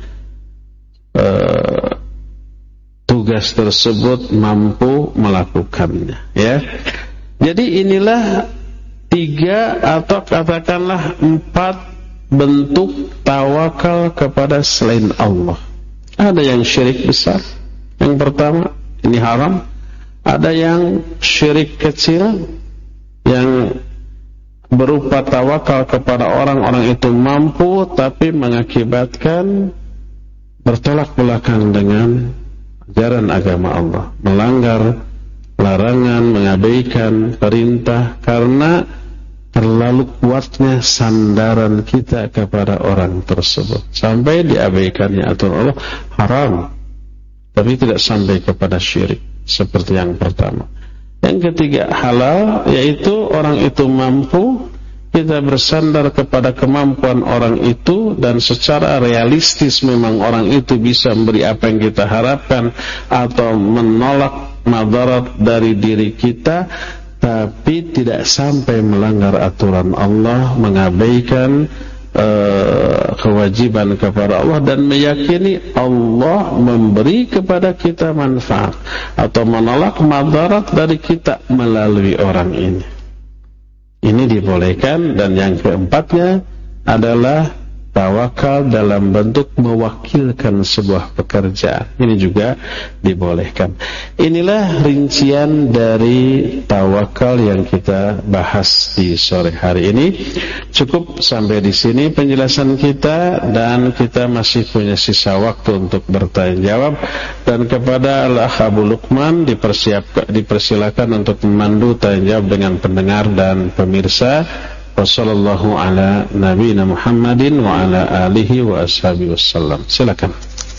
tugas tersebut mampu melakukannya, ya. Jadi inilah 3 atau katakanlah 4 bentuk tawakal kepada selain Allah. Ada yang syirik besar, yang pertama ini haram. Ada yang syirik kecil, yang berupa tawakal kepada orang-orang itu mampu tapi mengakibatkan bertolak belakang dengan ajaran agama Allah, melanggar larangan, mengabaikan perintah, karena terlalu kuatnya sandaran kita kepada orang tersebut sampai diabaikannya aturan Allah haram, tapi tidak sampai kepada syirik seperti yang pertama. Yang ketiga halal, yaitu orang itu mampu, kita bersandar kepada kemampuan orang itu, dan secara realistis memang orang itu bisa memberi apa yang kita harapkan atau menolak madarat dari diri kita, tapi tidak sampai melanggar aturan Allah, mengabaikan kewajiban kepada Allah, dan meyakini Allah memberi kepada kita manfaat atau menolak madarat dari kita melalui orang ini. Ini dibolehkan. Dan yang keempatnya adalah tawakal dalam bentuk mewakilkan sebuah pekerjaan. Ini juga dibolehkan. Inilah rincian dari tawakal yang kita bahas di sore hari ini. Cukup sampai di sini penjelasan kita, dan kita masih punya sisa waktu untuk bertanya jawab. Dan kepada Al-Akh Abu Luqman dipersilakan untuk memandu tanya jawab dengan pendengar dan pemirsa. Wassallallahu ala nabiyina Muhammadin wa ala alihi wa ashabihi wassalam. Silakan.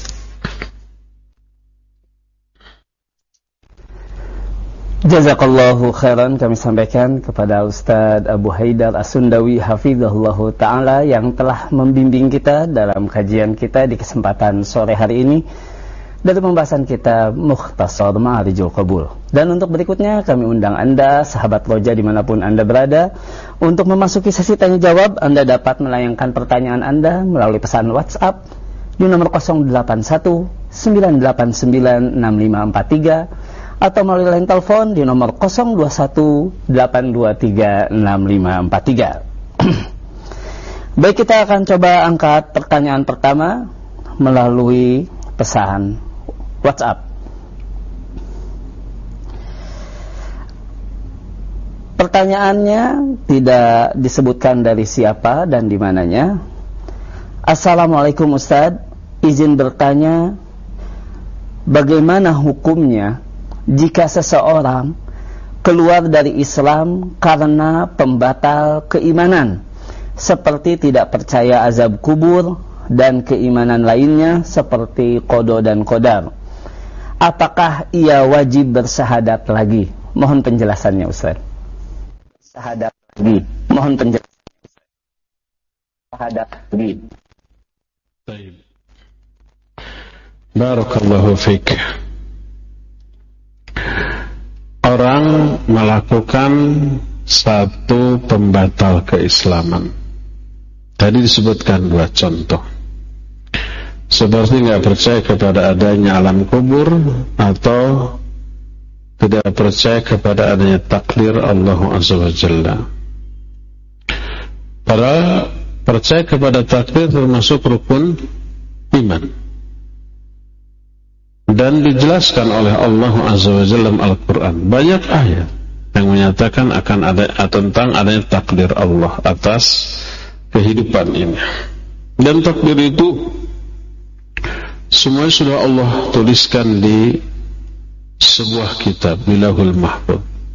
Jazakallahu khairan kami sampaikan kepada Ustadz Abu Haidar As-Sundawi hafizahullahu ta'ala yang telah membimbing kita dalam kajian kita di kesempatan sore hari ini dari pembahasan kita Mukhtasar Ma'arijul Qabul. Dan untuk berikutnya kami undang Anda, sahabat Roja dimanapun Anda berada, untuk memasuki sesi tanya jawab. Anda dapat melayangkan pertanyaan Anda melalui pesan WhatsApp di nomor 081-989-6543 atau melalui line telepon di nomor 021-823-6543. Baik, kita akan coba angkat pertanyaan pertama melalui pesan WhatsApp. Pertanyaannya tidak disebutkan dari siapa dan di mananya. Assalamualaikum Ustadz, izin bertanya, bagaimana hukumnya jika seseorang keluar dari Islam karena pembatal keimanan, seperti tidak percaya azab kubur dan keimanan lainnya seperti qada dan qadar? Apakah ia wajib bersyahadat lagi? Mohon penjelasannya Ustaz. Syahadat lagi. Mohon penjelasannya. Syahadat lagi.
Baik. Barakallahu fiik. Orang melakukan satu pembatal keislaman. Tadi disebutkan dua contoh. Seperti tidak percaya kepada adanya alam kubur, atau tidak percaya kepada adanya takdir Allah Azza wa Jalla. Padahal percaya kepada takdir termasuk rukun iman, dan dijelaskan oleh Allah Azza wa Jalla dalam Al-Quran. Banyak ayat yang menyatakan akan ada tentang adanya takdir Allah atas kehidupan ini. Dan takdir itu semuanya sudah Allah tuliskan di sebuah kitab, Bilahul Mahfuz.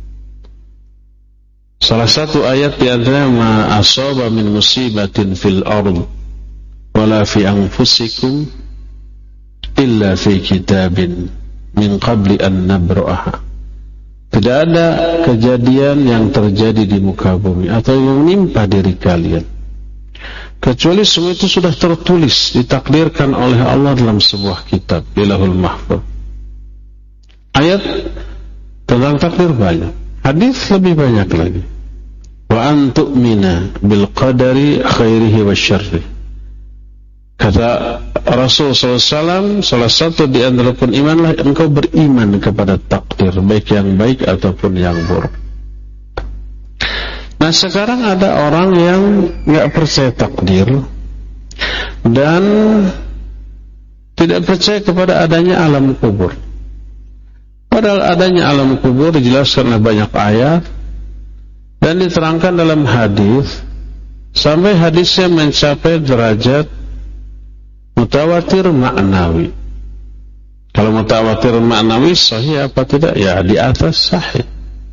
Salah satu ayat di antara, ma asaba min musibatin fil ard wala fi anfusikum illa fi kitabin min qabli an nabra'aha. Tidak ada kejadian yang terjadi di muka bumi atau yang menimpa diri kalian kecuali semua itu sudah tertulis, ditakdirkan oleh Allah dalam sebuah kitab, Bilahul Mahfuz. Ayat tentang takdir banyak, hadis lebih banyak lagi. Wa an tu'mina bil qadari khairihi wa syarrih. Kata Rasul SAW, salah satu di antara rukun imanlah engkau beriman kepada takdir, baik yang baik ataupun yang buruk. Nah, sekarang ada orang yang tidak percaya takdir dan tidak percaya kepada adanya alam kubur. Padahal adanya alam kubur dijelaskan oleh banyak ayat dan diterangkan dalam hadis, sampai hadisnya mencapai derajat mutawatir maknawi. Kalau mutawatir maknawi sahih apa tidak? Ya di atas sahih.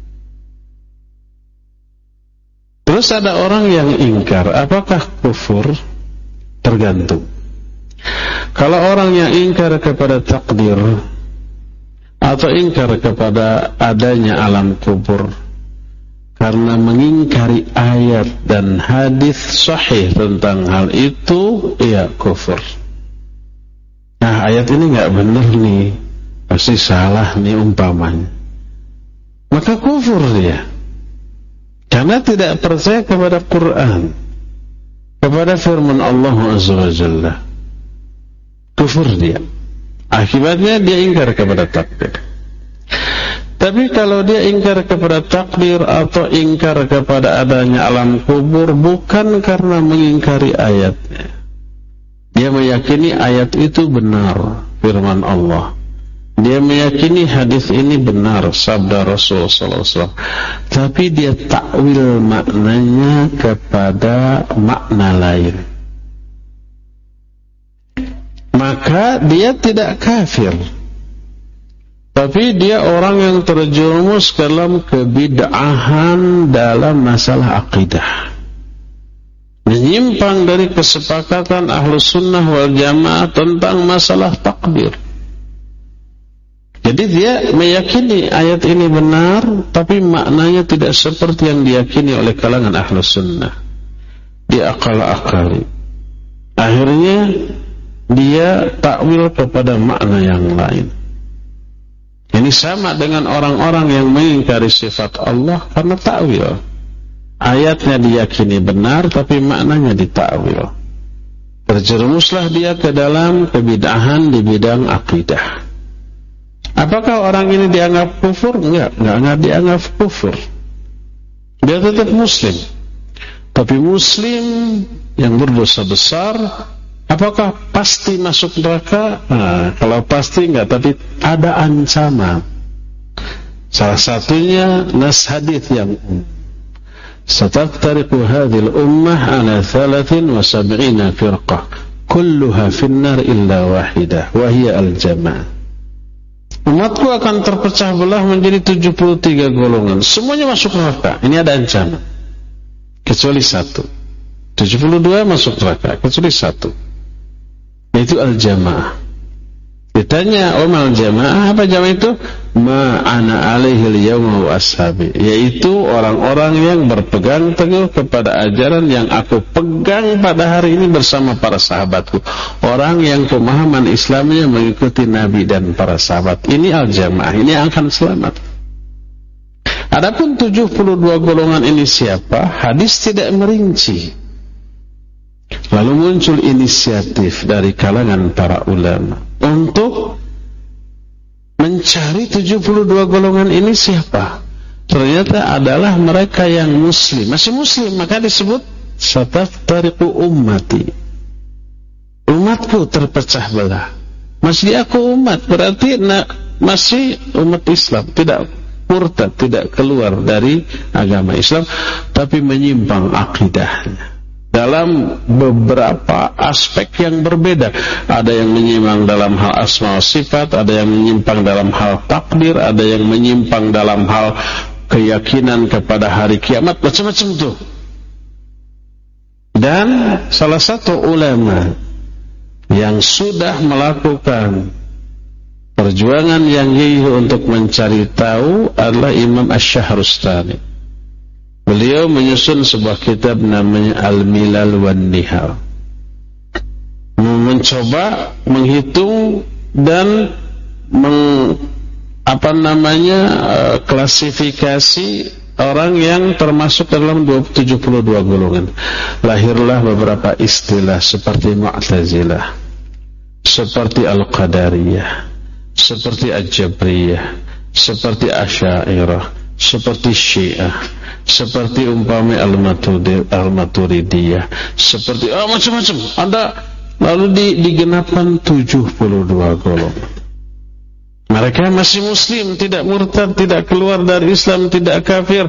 Terus ada orang yang ingkar, apakah kufur? Tergantung. Kalau orang yang ingkar kepada takdir atau ingkar kepada adanya alam kubur karena mengingkari ayat dan hadis sahih tentang hal itu, ya kufur. Nah, ayat ini nggak benar nih, pasti salah nih umpamanya, maka kufur dia. Karena tidak percaya kepada Quran, kepada firman Allah Azza wa Jalla. Kufur dia. Akibatnya dia ingkar kepada takdir. Tapi kalau dia ingkar kepada takdir atau ingkar kepada adanya alam kubur, bukan karena mengingkari ayatnya. Dia meyakini ayat itu benar, firman Allah. Dia meyakini hadis ini benar, sabda Rasul sallallahu alaihi wasallam. Tapi dia takwil maknanya kepada makna lain. Maka dia tidak kafir. Tapi dia orang yang terjerumus dalam kebid'ahan dalam masalah akidah. Menyimpang dari kesepakatan Ahlus Sunnah wal Jamaah tentang masalah takdir. Jadi dia meyakini ayat ini benar, tapi maknanya tidak seperti yang diyakini oleh kalangan Ahlus Sunnah. Dia akal-akali. Akhirnya dia takwil kepada makna yang lain. Ini sama dengan orang-orang yang mengingkari sifat Allah karena takwil. Ayatnya diyakini benar, tapi maknanya ditakwil. Terjerumuslah dia ke dalam kebid'ahan di bidang akidah. Apakah orang ini dianggap kufur? Enggak dianggap kufur. Dia tetap muslim. Tapi muslim yang berdosa besar, apakah pasti masuk neraka? Nah, kalau pasti enggak, tapi ada ancaman. Salah satunya nas hadits yang sataftariqu hadhil ummah ala 73 firqah kulluha finnar illa wahidah wa hiya al-jamaah. Umatku akan terpecah belah menjadi 73 golongan. Semuanya masuk neraka. Ini ada ancaman. Kecuali satu. 72 masuk neraka. Kecuali satu. Yaitu al-jamaah. Ditanya, mal jamaah? Apa jamaah itu? Ma'ana alaihil yawma wa ashabi. Yaitu orang-orang yang berpegang teguh kepada ajaran yang aku pegang pada hari ini bersama para sahabatku. Orang yang pemahaman Islamnya mengikuti Nabi dan para sahabat. Ini al-jamaah. Ini akan selamat. Adapun 72 golongan ini siapa? Hadis tidak merinci. Lalu muncul inisiatif dari kalangan para ulama untuk mencari 72 golongan ini siapa. Ternyata adalah mereka yang muslim. Masih muslim, maka disebut sataftariqu ummati. Umatku terpecah belah. Masih aku umat, berarti masih umat Islam, tidak murtad, tidak keluar dari agama Islam, tapi menyimpang akidahnya dalam beberapa aspek yang berbeda. Ada yang menyimpang dalam hal asma wa sifat, ada yang menyimpang dalam hal takdir, ada yang menyimpang dalam hal keyakinan kepada hari kiamat, macam-macam tuh. Dan salah satu ulama yang sudah melakukan perjuangan yang gigih untuk mencari tahu adalah Imam Asy-Syahrustani. Beliau menyusun sebuah kitab namanya Al-Milal wan Nihal, mencoba menghitung dan klasifikasi orang yang termasuk dalam 72 golongan. Lahirlah beberapa istilah seperti Mu'tazilah, seperti Al-Qadariyah, seperti Al-Jabriyah, seperti Asy'ariyah, seperti Syiah, seperti umpamanya Al-Maturidiyah, seperti macam-macam. Ada lalu digenapkan 72 golongan. Mereka masih muslim, tidak murtad, tidak keluar dari Islam, tidak kafir,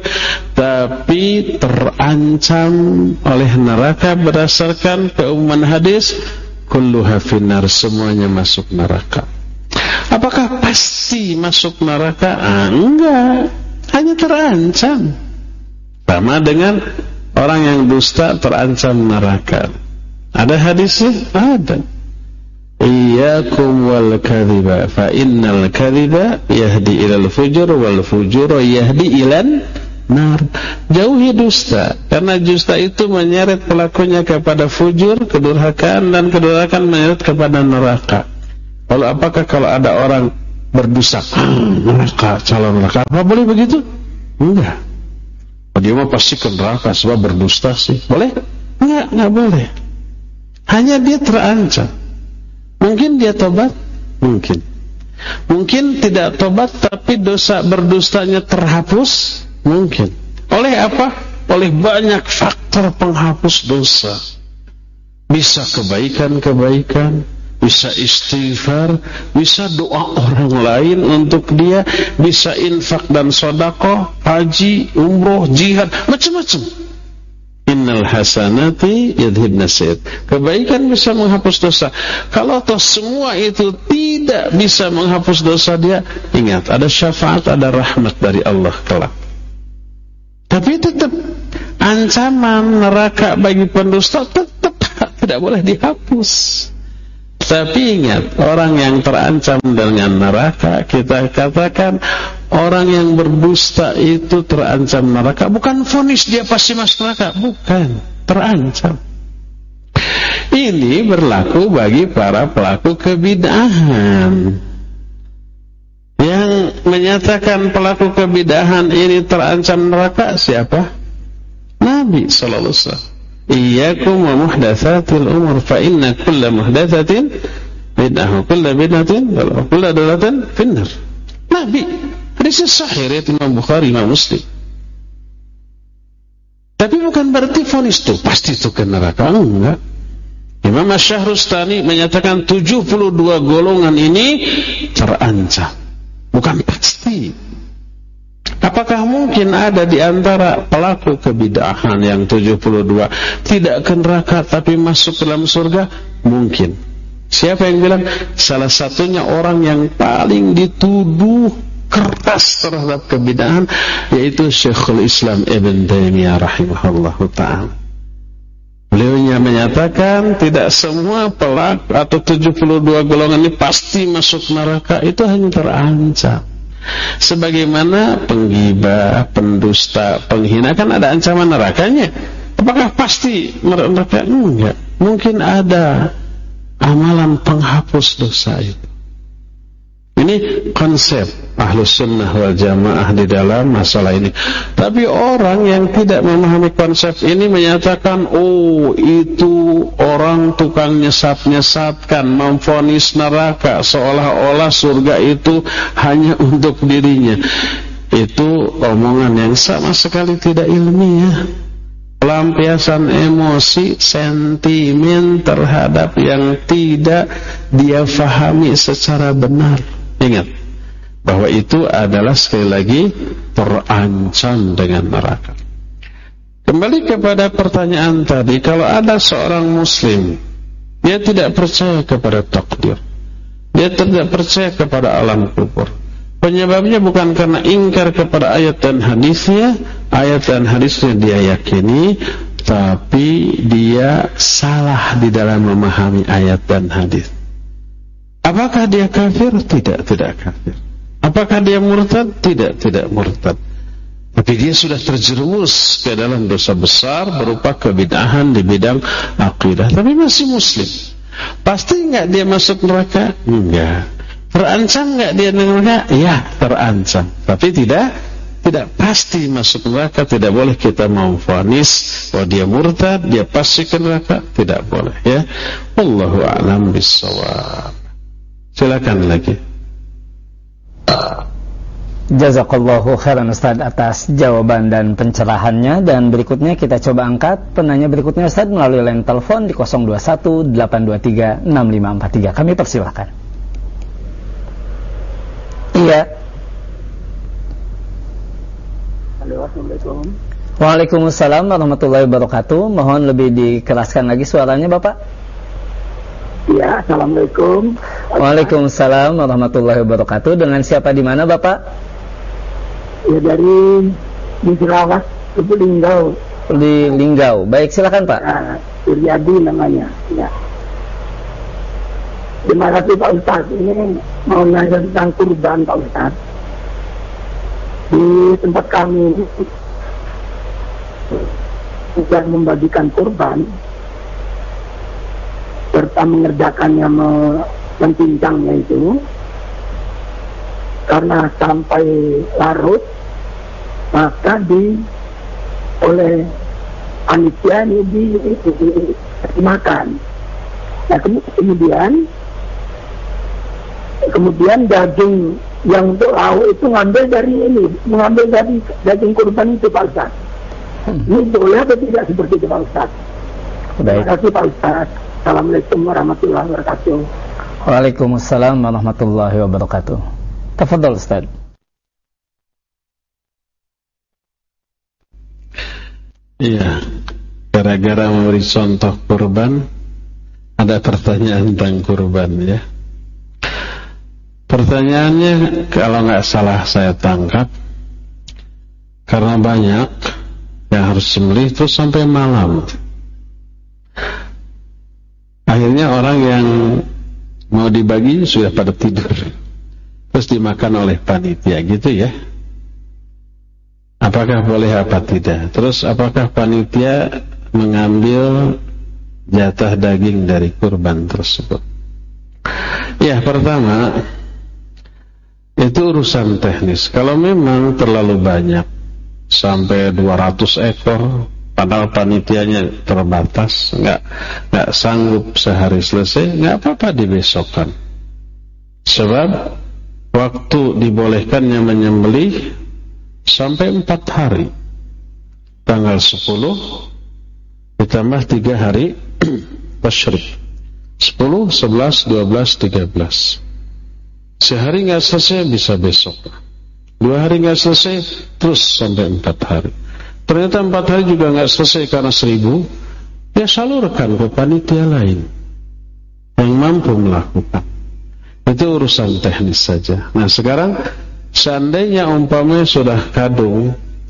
tapi terancam oleh neraka berdasarkan keumuman hadis. kulluha finnar, semuanya masuk neraka. Apakah pasti masuk neraka? Enggak, hanya terancam. Sama dengan orang yang dusta terancam neraka. Ada hadisnya? Ada. Iyyakum wal kadhiba fa innal kadhiba yahdi ilal fujur wal fujur yahdi ilan nar. Jauhi dusta, karena dusta itu menyeret pelakunya kepada fujur, kedurhakaan, dan kedurhakaan menyeret kepada neraka. Lalu apakah kalau ada orang berdosa, neraka, calon neraka, apa boleh begitu? Enggak. Dia mah pasti ke neraka sebab berdusta sih. Boleh? Enggak boleh. Hanya dia terancam. Mungkin dia tobat, mungkin tidak tobat tapi dosa berdustanya terhapus, mungkin. Oleh apa? Oleh banyak faktor penghapus dosa. Bisa kebaikan, bisa istighfar, bisa doa orang lain untuk dia, bisa infak dan sedekah, haji, umroh, jihad, macam-macam. Innal hasanati yadhibna sayyi'at. Kebaikan bisa menghapus dosa. Kalau toh semua itu tidak bisa menghapus dosa dia, ingat, ada syafaat, ada rahmat dari Allah kelak. Tapi tetap ancaman neraka bagi pendusta tetap tidak boleh dihapus. Tapi ingat, orang yang terancam dengan neraka, kita katakan orang yang berdusta itu terancam neraka. Bukan vonis dia pasti masuk neraka, bukan, terancam. Ini berlaku bagi para pelaku kebid'ahan. Yang menyatakan pelaku kebid'ahan ini terancam neraka siapa? Nabi sallallahu alaihi wasallam. Iyyakum wa muhdatsatil umur fa inna kulla muhdatsatin bid'ah wa kulla bid'atin wa kulla dalalatin finnar. Nabi, hadis sahih riwayat Imam Bukhari, Imam Muslim. Tapi bukan berarti vonis itu pasti itu ke neraka, enggak. Imam Asy-Syahrustani menyatakan 72 golongan ini terancam, bukan pasti. Apakah mungkin ada di antara pelaku kebid'ahan yang 72 tidak ke neraka tapi masuk ke dalam surga? Mungkin. Siapa yang bilang? Salah satunya orang yang paling dituduh keras terhadap kebid'ahan, yaitu Syekhul Islam Ibn Taimiyah rahimahullahu ta'ala. Beliaunya menyatakan tidak semua pelaku atau 72 golongan ini pasti masuk neraka, itu hanya terancam. Sebagaimana penggibah, pendusta, penghina kan ada ancaman nerakanya. Apakah pasti neraka? Enggak. Mungkin ada amalan penghapus dosa itu. Ini konsep Ahlus Sunnah wal Jamaah di dalam masalah ini. Tapi orang yang tidak memahami konsep ini menyatakan, oh itu orang tukang nyesat-nyesatkan, memvonis neraka, seolah-olah surga itu hanya untuk dirinya. Itu omongan yang sama sekali tidak ilmiah. Pelampiasan emosi, sentimen terhadap yang tidak dia fahami secara benar. Ingat bahwa itu adalah sekali lagi terancam dengan neraka. Kembali kepada pertanyaan tadi, kalau ada seorang muslim dia tidak percaya kepada takdir, dia tidak percaya kepada alam kubur, penyebabnya bukan karena ingkar kepada ayat dan hadisnya. Ayat dan hadisnya dia yakini, tapi dia salah di dalam memahami ayat dan hadis. Apakah dia kafir? Tidak kafir. Apakah dia murtad? Tidak murtad. Tapi dia sudah terjerumus ke dalam dosa besar berupa kebid'ahan di bidang akidah, tapi masih muslim. Pasti enggak dia masuk neraka? Enggak. Terancam enggak dia neraka? Ya, terancam. Tapi tidak pasti masuk neraka. Tidak boleh kita memvonis bahwa dia murtad, dia pasti ke neraka. Tidak boleh, ya. Wallahu a'lam bishawab. Silakan lagi.
Jazakallahu khairan Ustaz atas jawaban dan pencerahannya. Dan berikutnya kita coba angkat penanya berikutnya Ustaz melalui line telepon di 0218236543. Kami persilahkan. Iya.
Halo, Assalamualaikum.
Waalaikumsalam warahmatullahi wabarakatuh. Mohon lebih dikeraskan lagi suaranya Bapak.
Ya, assalamualaikum.
Waalaikumsalam warahmatullahi wabarakatuh. Dengan siapa di mana Bapak?
Ya, dari Musirawas, Lubuk Linggau.
Di Linggau. Baik, silakan Pak.
Suryadi namanya. Ya. Terima kasih Pak Ustaz. Ini mau nanya tentang kurban Pak Ustaz. Di tempat kami bukan membagikan kurban serta mengerjakannya, mencincangnya itu, karena sampai larut maka oleh panitia ini dimakan. Nah, kemudian daging yang untuk lauk itu mengambil dari daging kurban itu Pak Ustaz. Ini boleh atau tidak seperti itu Pak Ustaz? Terima kasih Pak Ustaz. Assalamualaikum warahmatullahi wabarakatuh.
Waalaikumsalam warahmatullahi wabarakatuh. Tafadhol Ustaz.
Iya, gara-gara memberi contoh kurban, ada pertanyaan tentang kurban ya. Pertanyaannya kalau nggak salah saya tangkap, karena banyak yang harus sembelih terus sampai malam. Akhirnya orang yang mau dibagi sudah pada tidur, terus dimakan oleh panitia gitu ya. Apakah boleh apa tidak? Terus apakah panitia mengambil jatah daging dari kurban tersebut? Ya, pertama itu urusan teknis. Kalau memang terlalu banyak sampai 200 ekor, padahal panitianya terbatas, nggak sanggup sehari selesai, nggak apa-apa dibesokkan. Sebab waktu dibolehkannya menyembelih sampai 4 hari. Tanggal 10 ditambah 3 hari tasyrik. 10, 11, 12, 13. Sehari nggak selesai bisa besok. 2 hari nggak selesai terus sampai 4 hari. Ternyata 4 hari juga nggak selesai karena 1000, ya salurkan ke panitia lain yang mampu melakukan. Itu urusan teknis saja. Nah sekarang seandainya umpamanya sudah kadung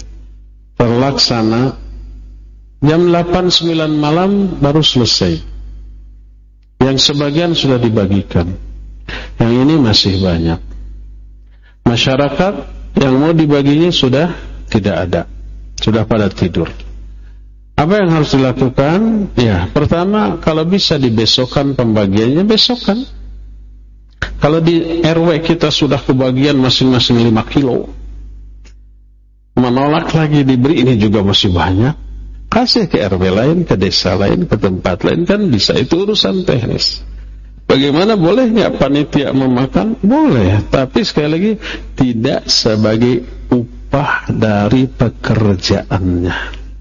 terlaksana jam 8-9 malam baru selesai, yang sebagian sudah dibagikan, yang ini masih banyak. Masyarakat yang mau dibaginya sudah tidak ada, sudah pada tidur. Apa yang harus dilakukan? Ya, pertama kalau bisa dibesokkan pembagiannya, besokkan. Kalau di RW kita sudah kebagian masing-masing 5 kilo, menolak lagi diberi, ini juga masih banyak, kasih ke RW lain, ke desa lain, ke tempat lain, kan bisa. Itu urusan teknis. Bagaimana, boleh nggak panitia memakan? Boleh, tapi sekali lagi tidak sebagai upah dari pekerjaannya.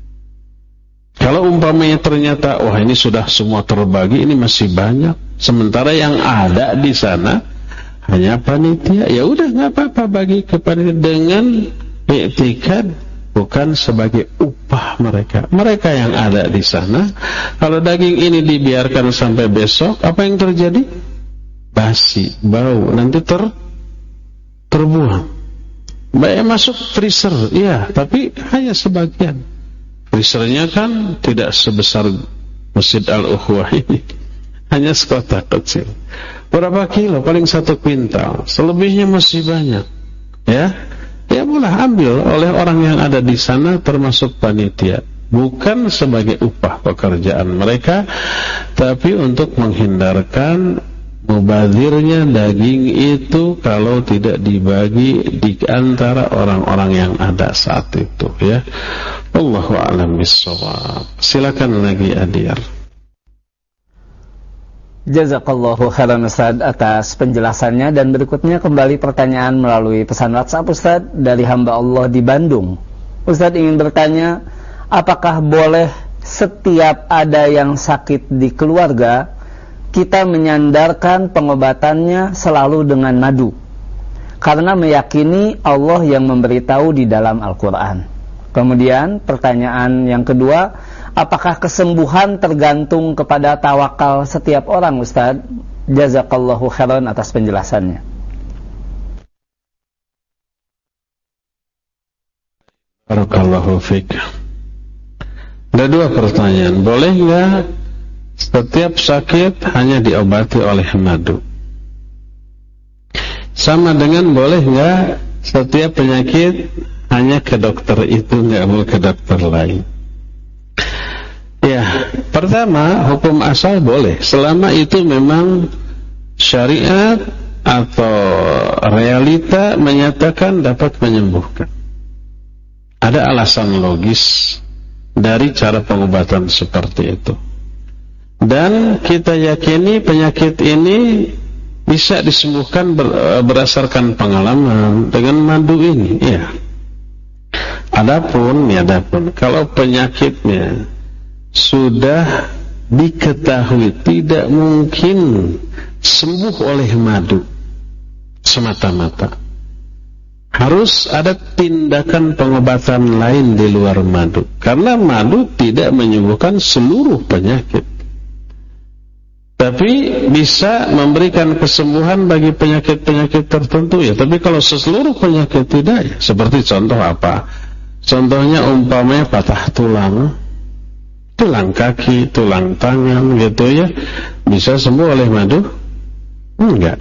Kalau umpamanya ternyata wah ini sudah semua terbagi, ini masih banyak, sementara yang ada di sana hanya panitia, ya udah nggak apa-apa bagi ke panitia dengan i'tikad bukan sebagai upah mereka. Mereka yang ada di sana, kalau daging ini dibiarkan sampai besok, apa yang terjadi? Basi, bau, nanti terbuang. Baik, masuk freezer, iya, tapi hanya sebagian. Freezernya kan tidak sebesar Masjid Al-Ukhwah ini, hanya sekotak kecil. Berapa kilo? Paling 1 kuintal. Selebihnya masih banyak. Ya boleh ambil oleh orang yang ada di sana, termasuk panitia, bukan sebagai upah pekerjaan mereka, tapi untuk menghindarkan mubazirnya daging itu kalau tidak dibagi di antara orang-orang yang ada saat itu. Ya, Allahu a'lam bissawab. Silakan lagi Adyar.
Jazakallahu khairan Ustaz atas penjelasannya. Dan berikutnya kembali pertanyaan melalui pesan WhatsApp Ustaz dari hamba Allah di Bandung. Ustaz ingin bertanya, apakah boleh setiap ada yang sakit di keluarga kita menyandarkan pengobatannya selalu dengan madu, karena meyakini Allah yang memberitahu di dalam Al-Quran? Kemudian pertanyaan yang kedua, apakah kesembuhan tergantung kepada tawakal setiap orang, Ustaz? Jazakallahu khairan atas penjelasannya.
Barakallahu fiik. Ada dua pertanyaan. Boleh nggak setiap sakit hanya diobati oleh madu? Sama dengan boleh nggak setiap penyakit hanya ke dokter itu, nggak boleh ke dokter lain? Ya, pertama hukum asal boleh selama itu memang syariat atau realita menyatakan dapat menyembuhkan. Ada alasan logis dari cara pengobatan seperti itu. Dan kita yakini penyakit ini bisa disembuhkan berdasarkan pengalaman dengan madu ini. Ya. Adapun kalau penyakitnya sudah diketahui tidak mungkin sembuh oleh madu semata-mata, harus ada tindakan pengobatan lain di luar madu. Karena madu tidak menyembuhkan seluruh penyakit, tapi bisa memberikan kesembuhan bagi penyakit-penyakit tertentu ya. Tapi kalau seluruh penyakit tidak ya. Seperti contoh apa? Contohnya umpamanya patah tulang, tulang kaki, tulang tangan gitu ya. Bisa sembuh oleh madu? Enggak.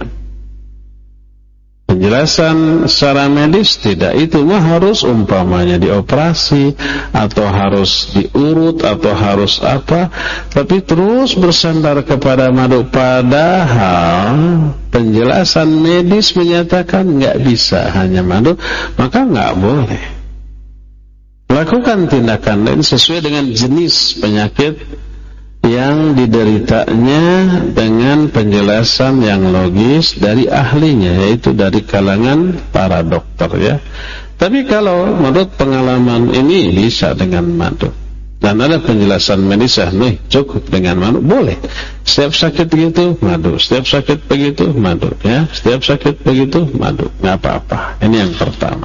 Penjelasan secara medis tidak, itu mah harus umpamanya dioperasi atau harus diurut atau harus apa, tapi terus bersandar kepada madu, padahal penjelasan medis menyatakan nggak bisa hanya madu, maka nggak boleh. Lakukan tindakan lain sesuai dengan jenis penyakit yang dideritanya dengan penjelasan yang logis dari ahlinya, yaitu dari kalangan para dokter ya. Tapi kalau menurut pengalaman ini bisa dengan madu dan ada penjelasan medis, nih cukup dengan madu, boleh. Setiap sakit begitu madu, setiap sakit begitu madu ya, setiap sakit begitu madu, nggak apa-apa. Ini yang pertama.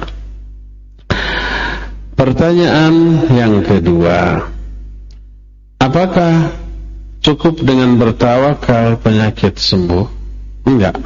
Pertanyaan yang kedua, apakah cukup dengan bertawakal penyakit sembuh? Enggak.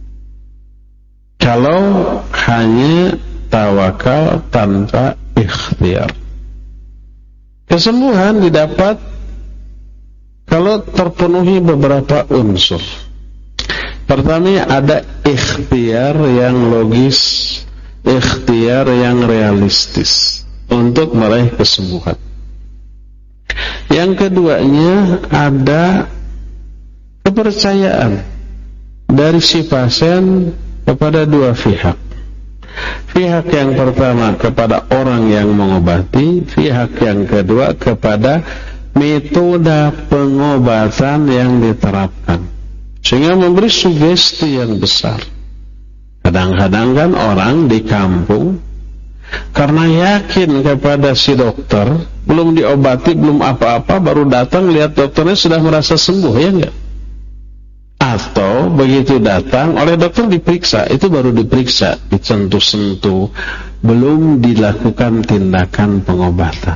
Kalau hanya tawakal tanpa ikhtiar, kesembuhan didapat kalau terpenuhi beberapa unsur. Pertama, ada ikhtiar yang logis, ikhtiar yang realistis untuk meraih kesembuhan. Yang keduanya, ada kepercayaan dari si pasien kepada dua pihak. Pihak yang pertama kepada orang yang mengobati, pihak yang kedua kepada metode pengobatan yang diterapkan, sehingga memberi sugesti yang besar. Kadang-kadang kan orang di kampung karena yakin kepada si dokter, belum diobati, belum apa-apa, baru datang lihat dokternya sudah merasa sembuh, ya enggak? Atau begitu datang oleh dokter diperiksa, itu baru diperiksa, disentuh-sentuh, belum dilakukan tindakan pengobatan.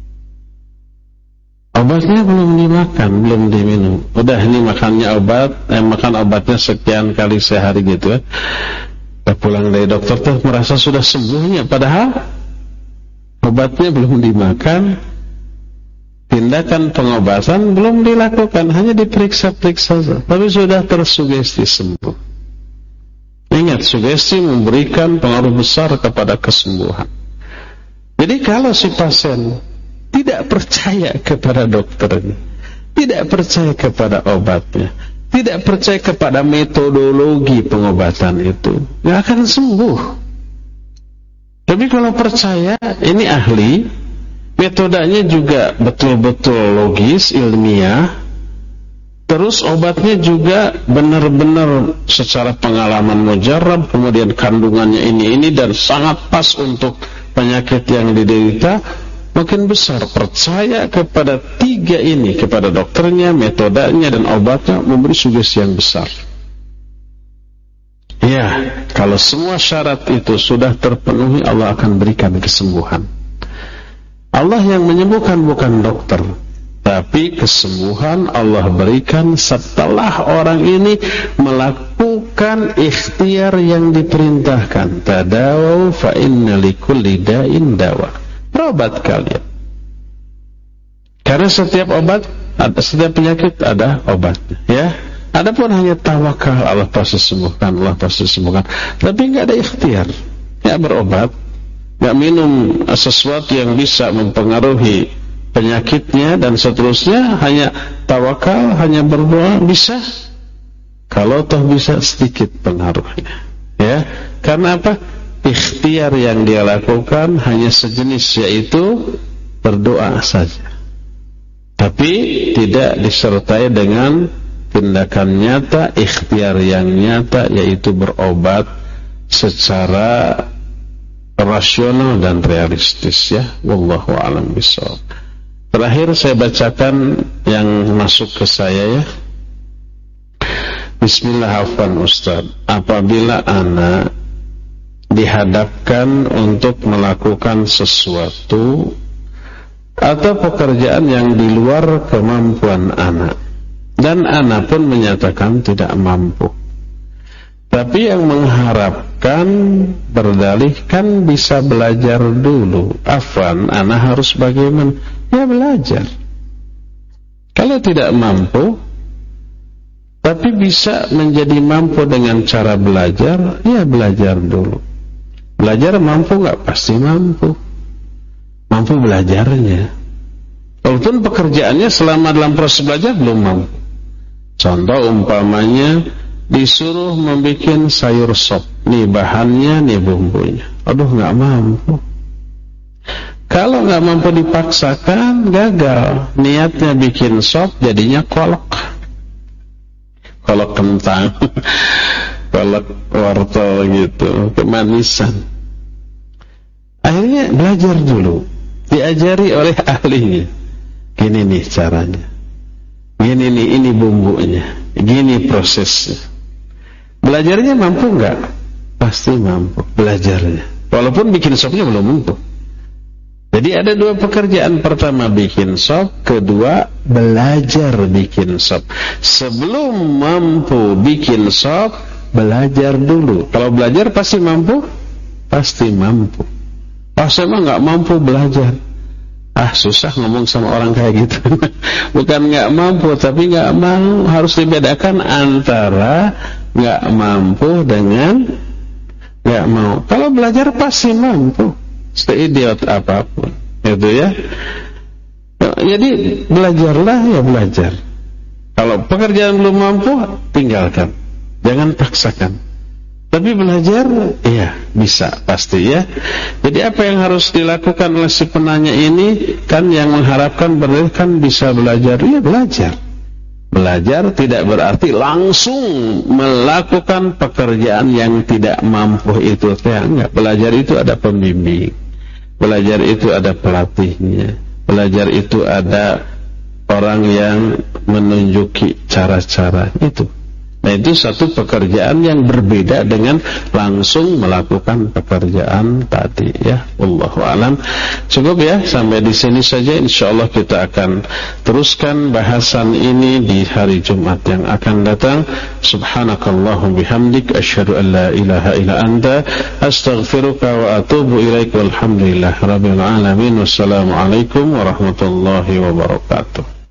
Obatnya belum dimakan, belum diminum. Udah ini makannya obat, makan obatnya sekian kali sehari gitu ya. Pulang dari dokter tuh merasa sudah sembuhnya, padahal obatnya belum dimakan, tindakan pengobatan belum dilakukan, hanya diperiksa-periksa, tapi sudah tersugesti sembuh. Ingat, sugesti memberikan pengaruh besar kepada kesembuhan. Jadi kalau si pasien tidak percaya kepada dokternya, tidak percaya kepada obatnya, tidak percaya kepada metodologi pengobatan itu, nggak akan sembuh. Tapi kalau percaya, ini ahli, metodenya juga betul-betul logis, ilmiah, terus obatnya juga benar-benar secara pengalaman mujarab, kemudian kandungannya ini dan sangat pas untuk penyakit yang diderita, makin besar percaya kepada tiga ini, kepada dokternya, metodenya, dan obatnya, memberi sugesti yang besar. Ya, kalau semua syarat itu sudah terpenuhi, Allah akan berikan kesembuhan. Allah yang menyembuhkan bukan dokter, Tapi kesembuhan Allah berikan setelah orang ini melakukan ikhtiar yang diperintahkan. Tadawu fa inna likulli da'in dawa. Berobat kalian. Karena setiap obat, setiap penyakit ada obatnya, ya. Adapun hanya tawakal, Allah pasti sembuhkan, Allah pasti sembuhkan. Tapi enggak ada ikhtiar, enggak berobat, enggak minum sesuatu yang bisa mempengaruhi penyakitnya dan seterusnya, hanya tawakal, hanya berdoa, bisa. Kalau toh bisa sedikit pengaruhnya, ya. Karena apa? Ikhtiar yang dia lakukan hanya sejenis, yaitu berdoa saja. Tapi tidak disertai dengan tindakan nyata, ikhtiar yang nyata, yaitu berobat secara rasional dan realistis, ya. Wallahu a'lam bishawab. Terakhir saya bacakan yang masuk ke saya, ya. Bismillah, afwan Ustaz. Apabila anak dihadapkan untuk melakukan sesuatu atau pekerjaan yang di luar kemampuan anak, dan anak pun menyatakan tidak mampu, tapi yang mengharapkan berdalih kan bisa belajar dulu. Afwan, anak harus bagaimana? Ya belajar. Kalau tidak mampu tapi bisa menjadi mampu dengan cara belajar, ya belajar dulu. Belajar mampu nggak? Pasti mampu. Mampu belajarnya. Walaupun pekerjaannya selama dalam proses belajar belum mampu. Contoh umpamanya disuruh membuat sayur sop, nih bahannya, nih bumbunya. Aduh, nggak mampu. Kalau nggak mampu dipaksakan, gagal. Niatnya bikin sop, jadinya kolak kentang, kolak wortel gitu, kemanisan. Akhirnya belajar dulu, diajari oleh ahlinya. Gini nih caranya, gini nih, ini bumbunya, gini prosesnya. Belajarnya mampu nggak? Pasti mampu belajarnya. Walaupun bikin sopnya belum mampu. Jadi ada dua pekerjaan. Pertama bikin sop, kedua belajar bikin sop. Sebelum mampu bikin sop, belajar dulu. Kalau belajar pasti mampu? Pasti mampu. Pas emang nggak mampu belajar, susah ngomong sama orang kayak gitu. Bukan nggak mampu, tapi nggak mau. Harus dibedakan antara nggak mampu dengan nggak mau. Kalau belajar pasti mampu, seidiot apapun, itu ya. Jadi belajarlah, ya belajar. Kalau pekerjaan belum mampu, tinggalkan, jangan paksakan. Tapi belajar, iya bisa pasti, ya. Jadi apa yang harus dilakukan oleh si penanya ini? Kan yang mengharapkan kan bisa belajar, ya belajar. Belajar tidak berarti langsung melakukan pekerjaan yang tidak mampu itu, enggak. Belajar itu ada pembimbing, belajar itu ada pelatihnya, belajar itu ada orang yang menunjuki cara-cara itu. Nah, itu satu pekerjaan yang berbeda dengan langsung melakukan pekerjaan tadi, ya. Wallahu a'lam. Cukup ya, sampai di sini saja. Insyaallah kita akan teruskan bahasan ini di hari Jumat yang akan datang. Subhanakallahumma bihamdik asyhadu an la ilaha illa anta astaghfiruka wa atubu ilaik. Walhamdulillahirabbil alamin. Wassalamualaikum warahmatullahi wabarakatuh.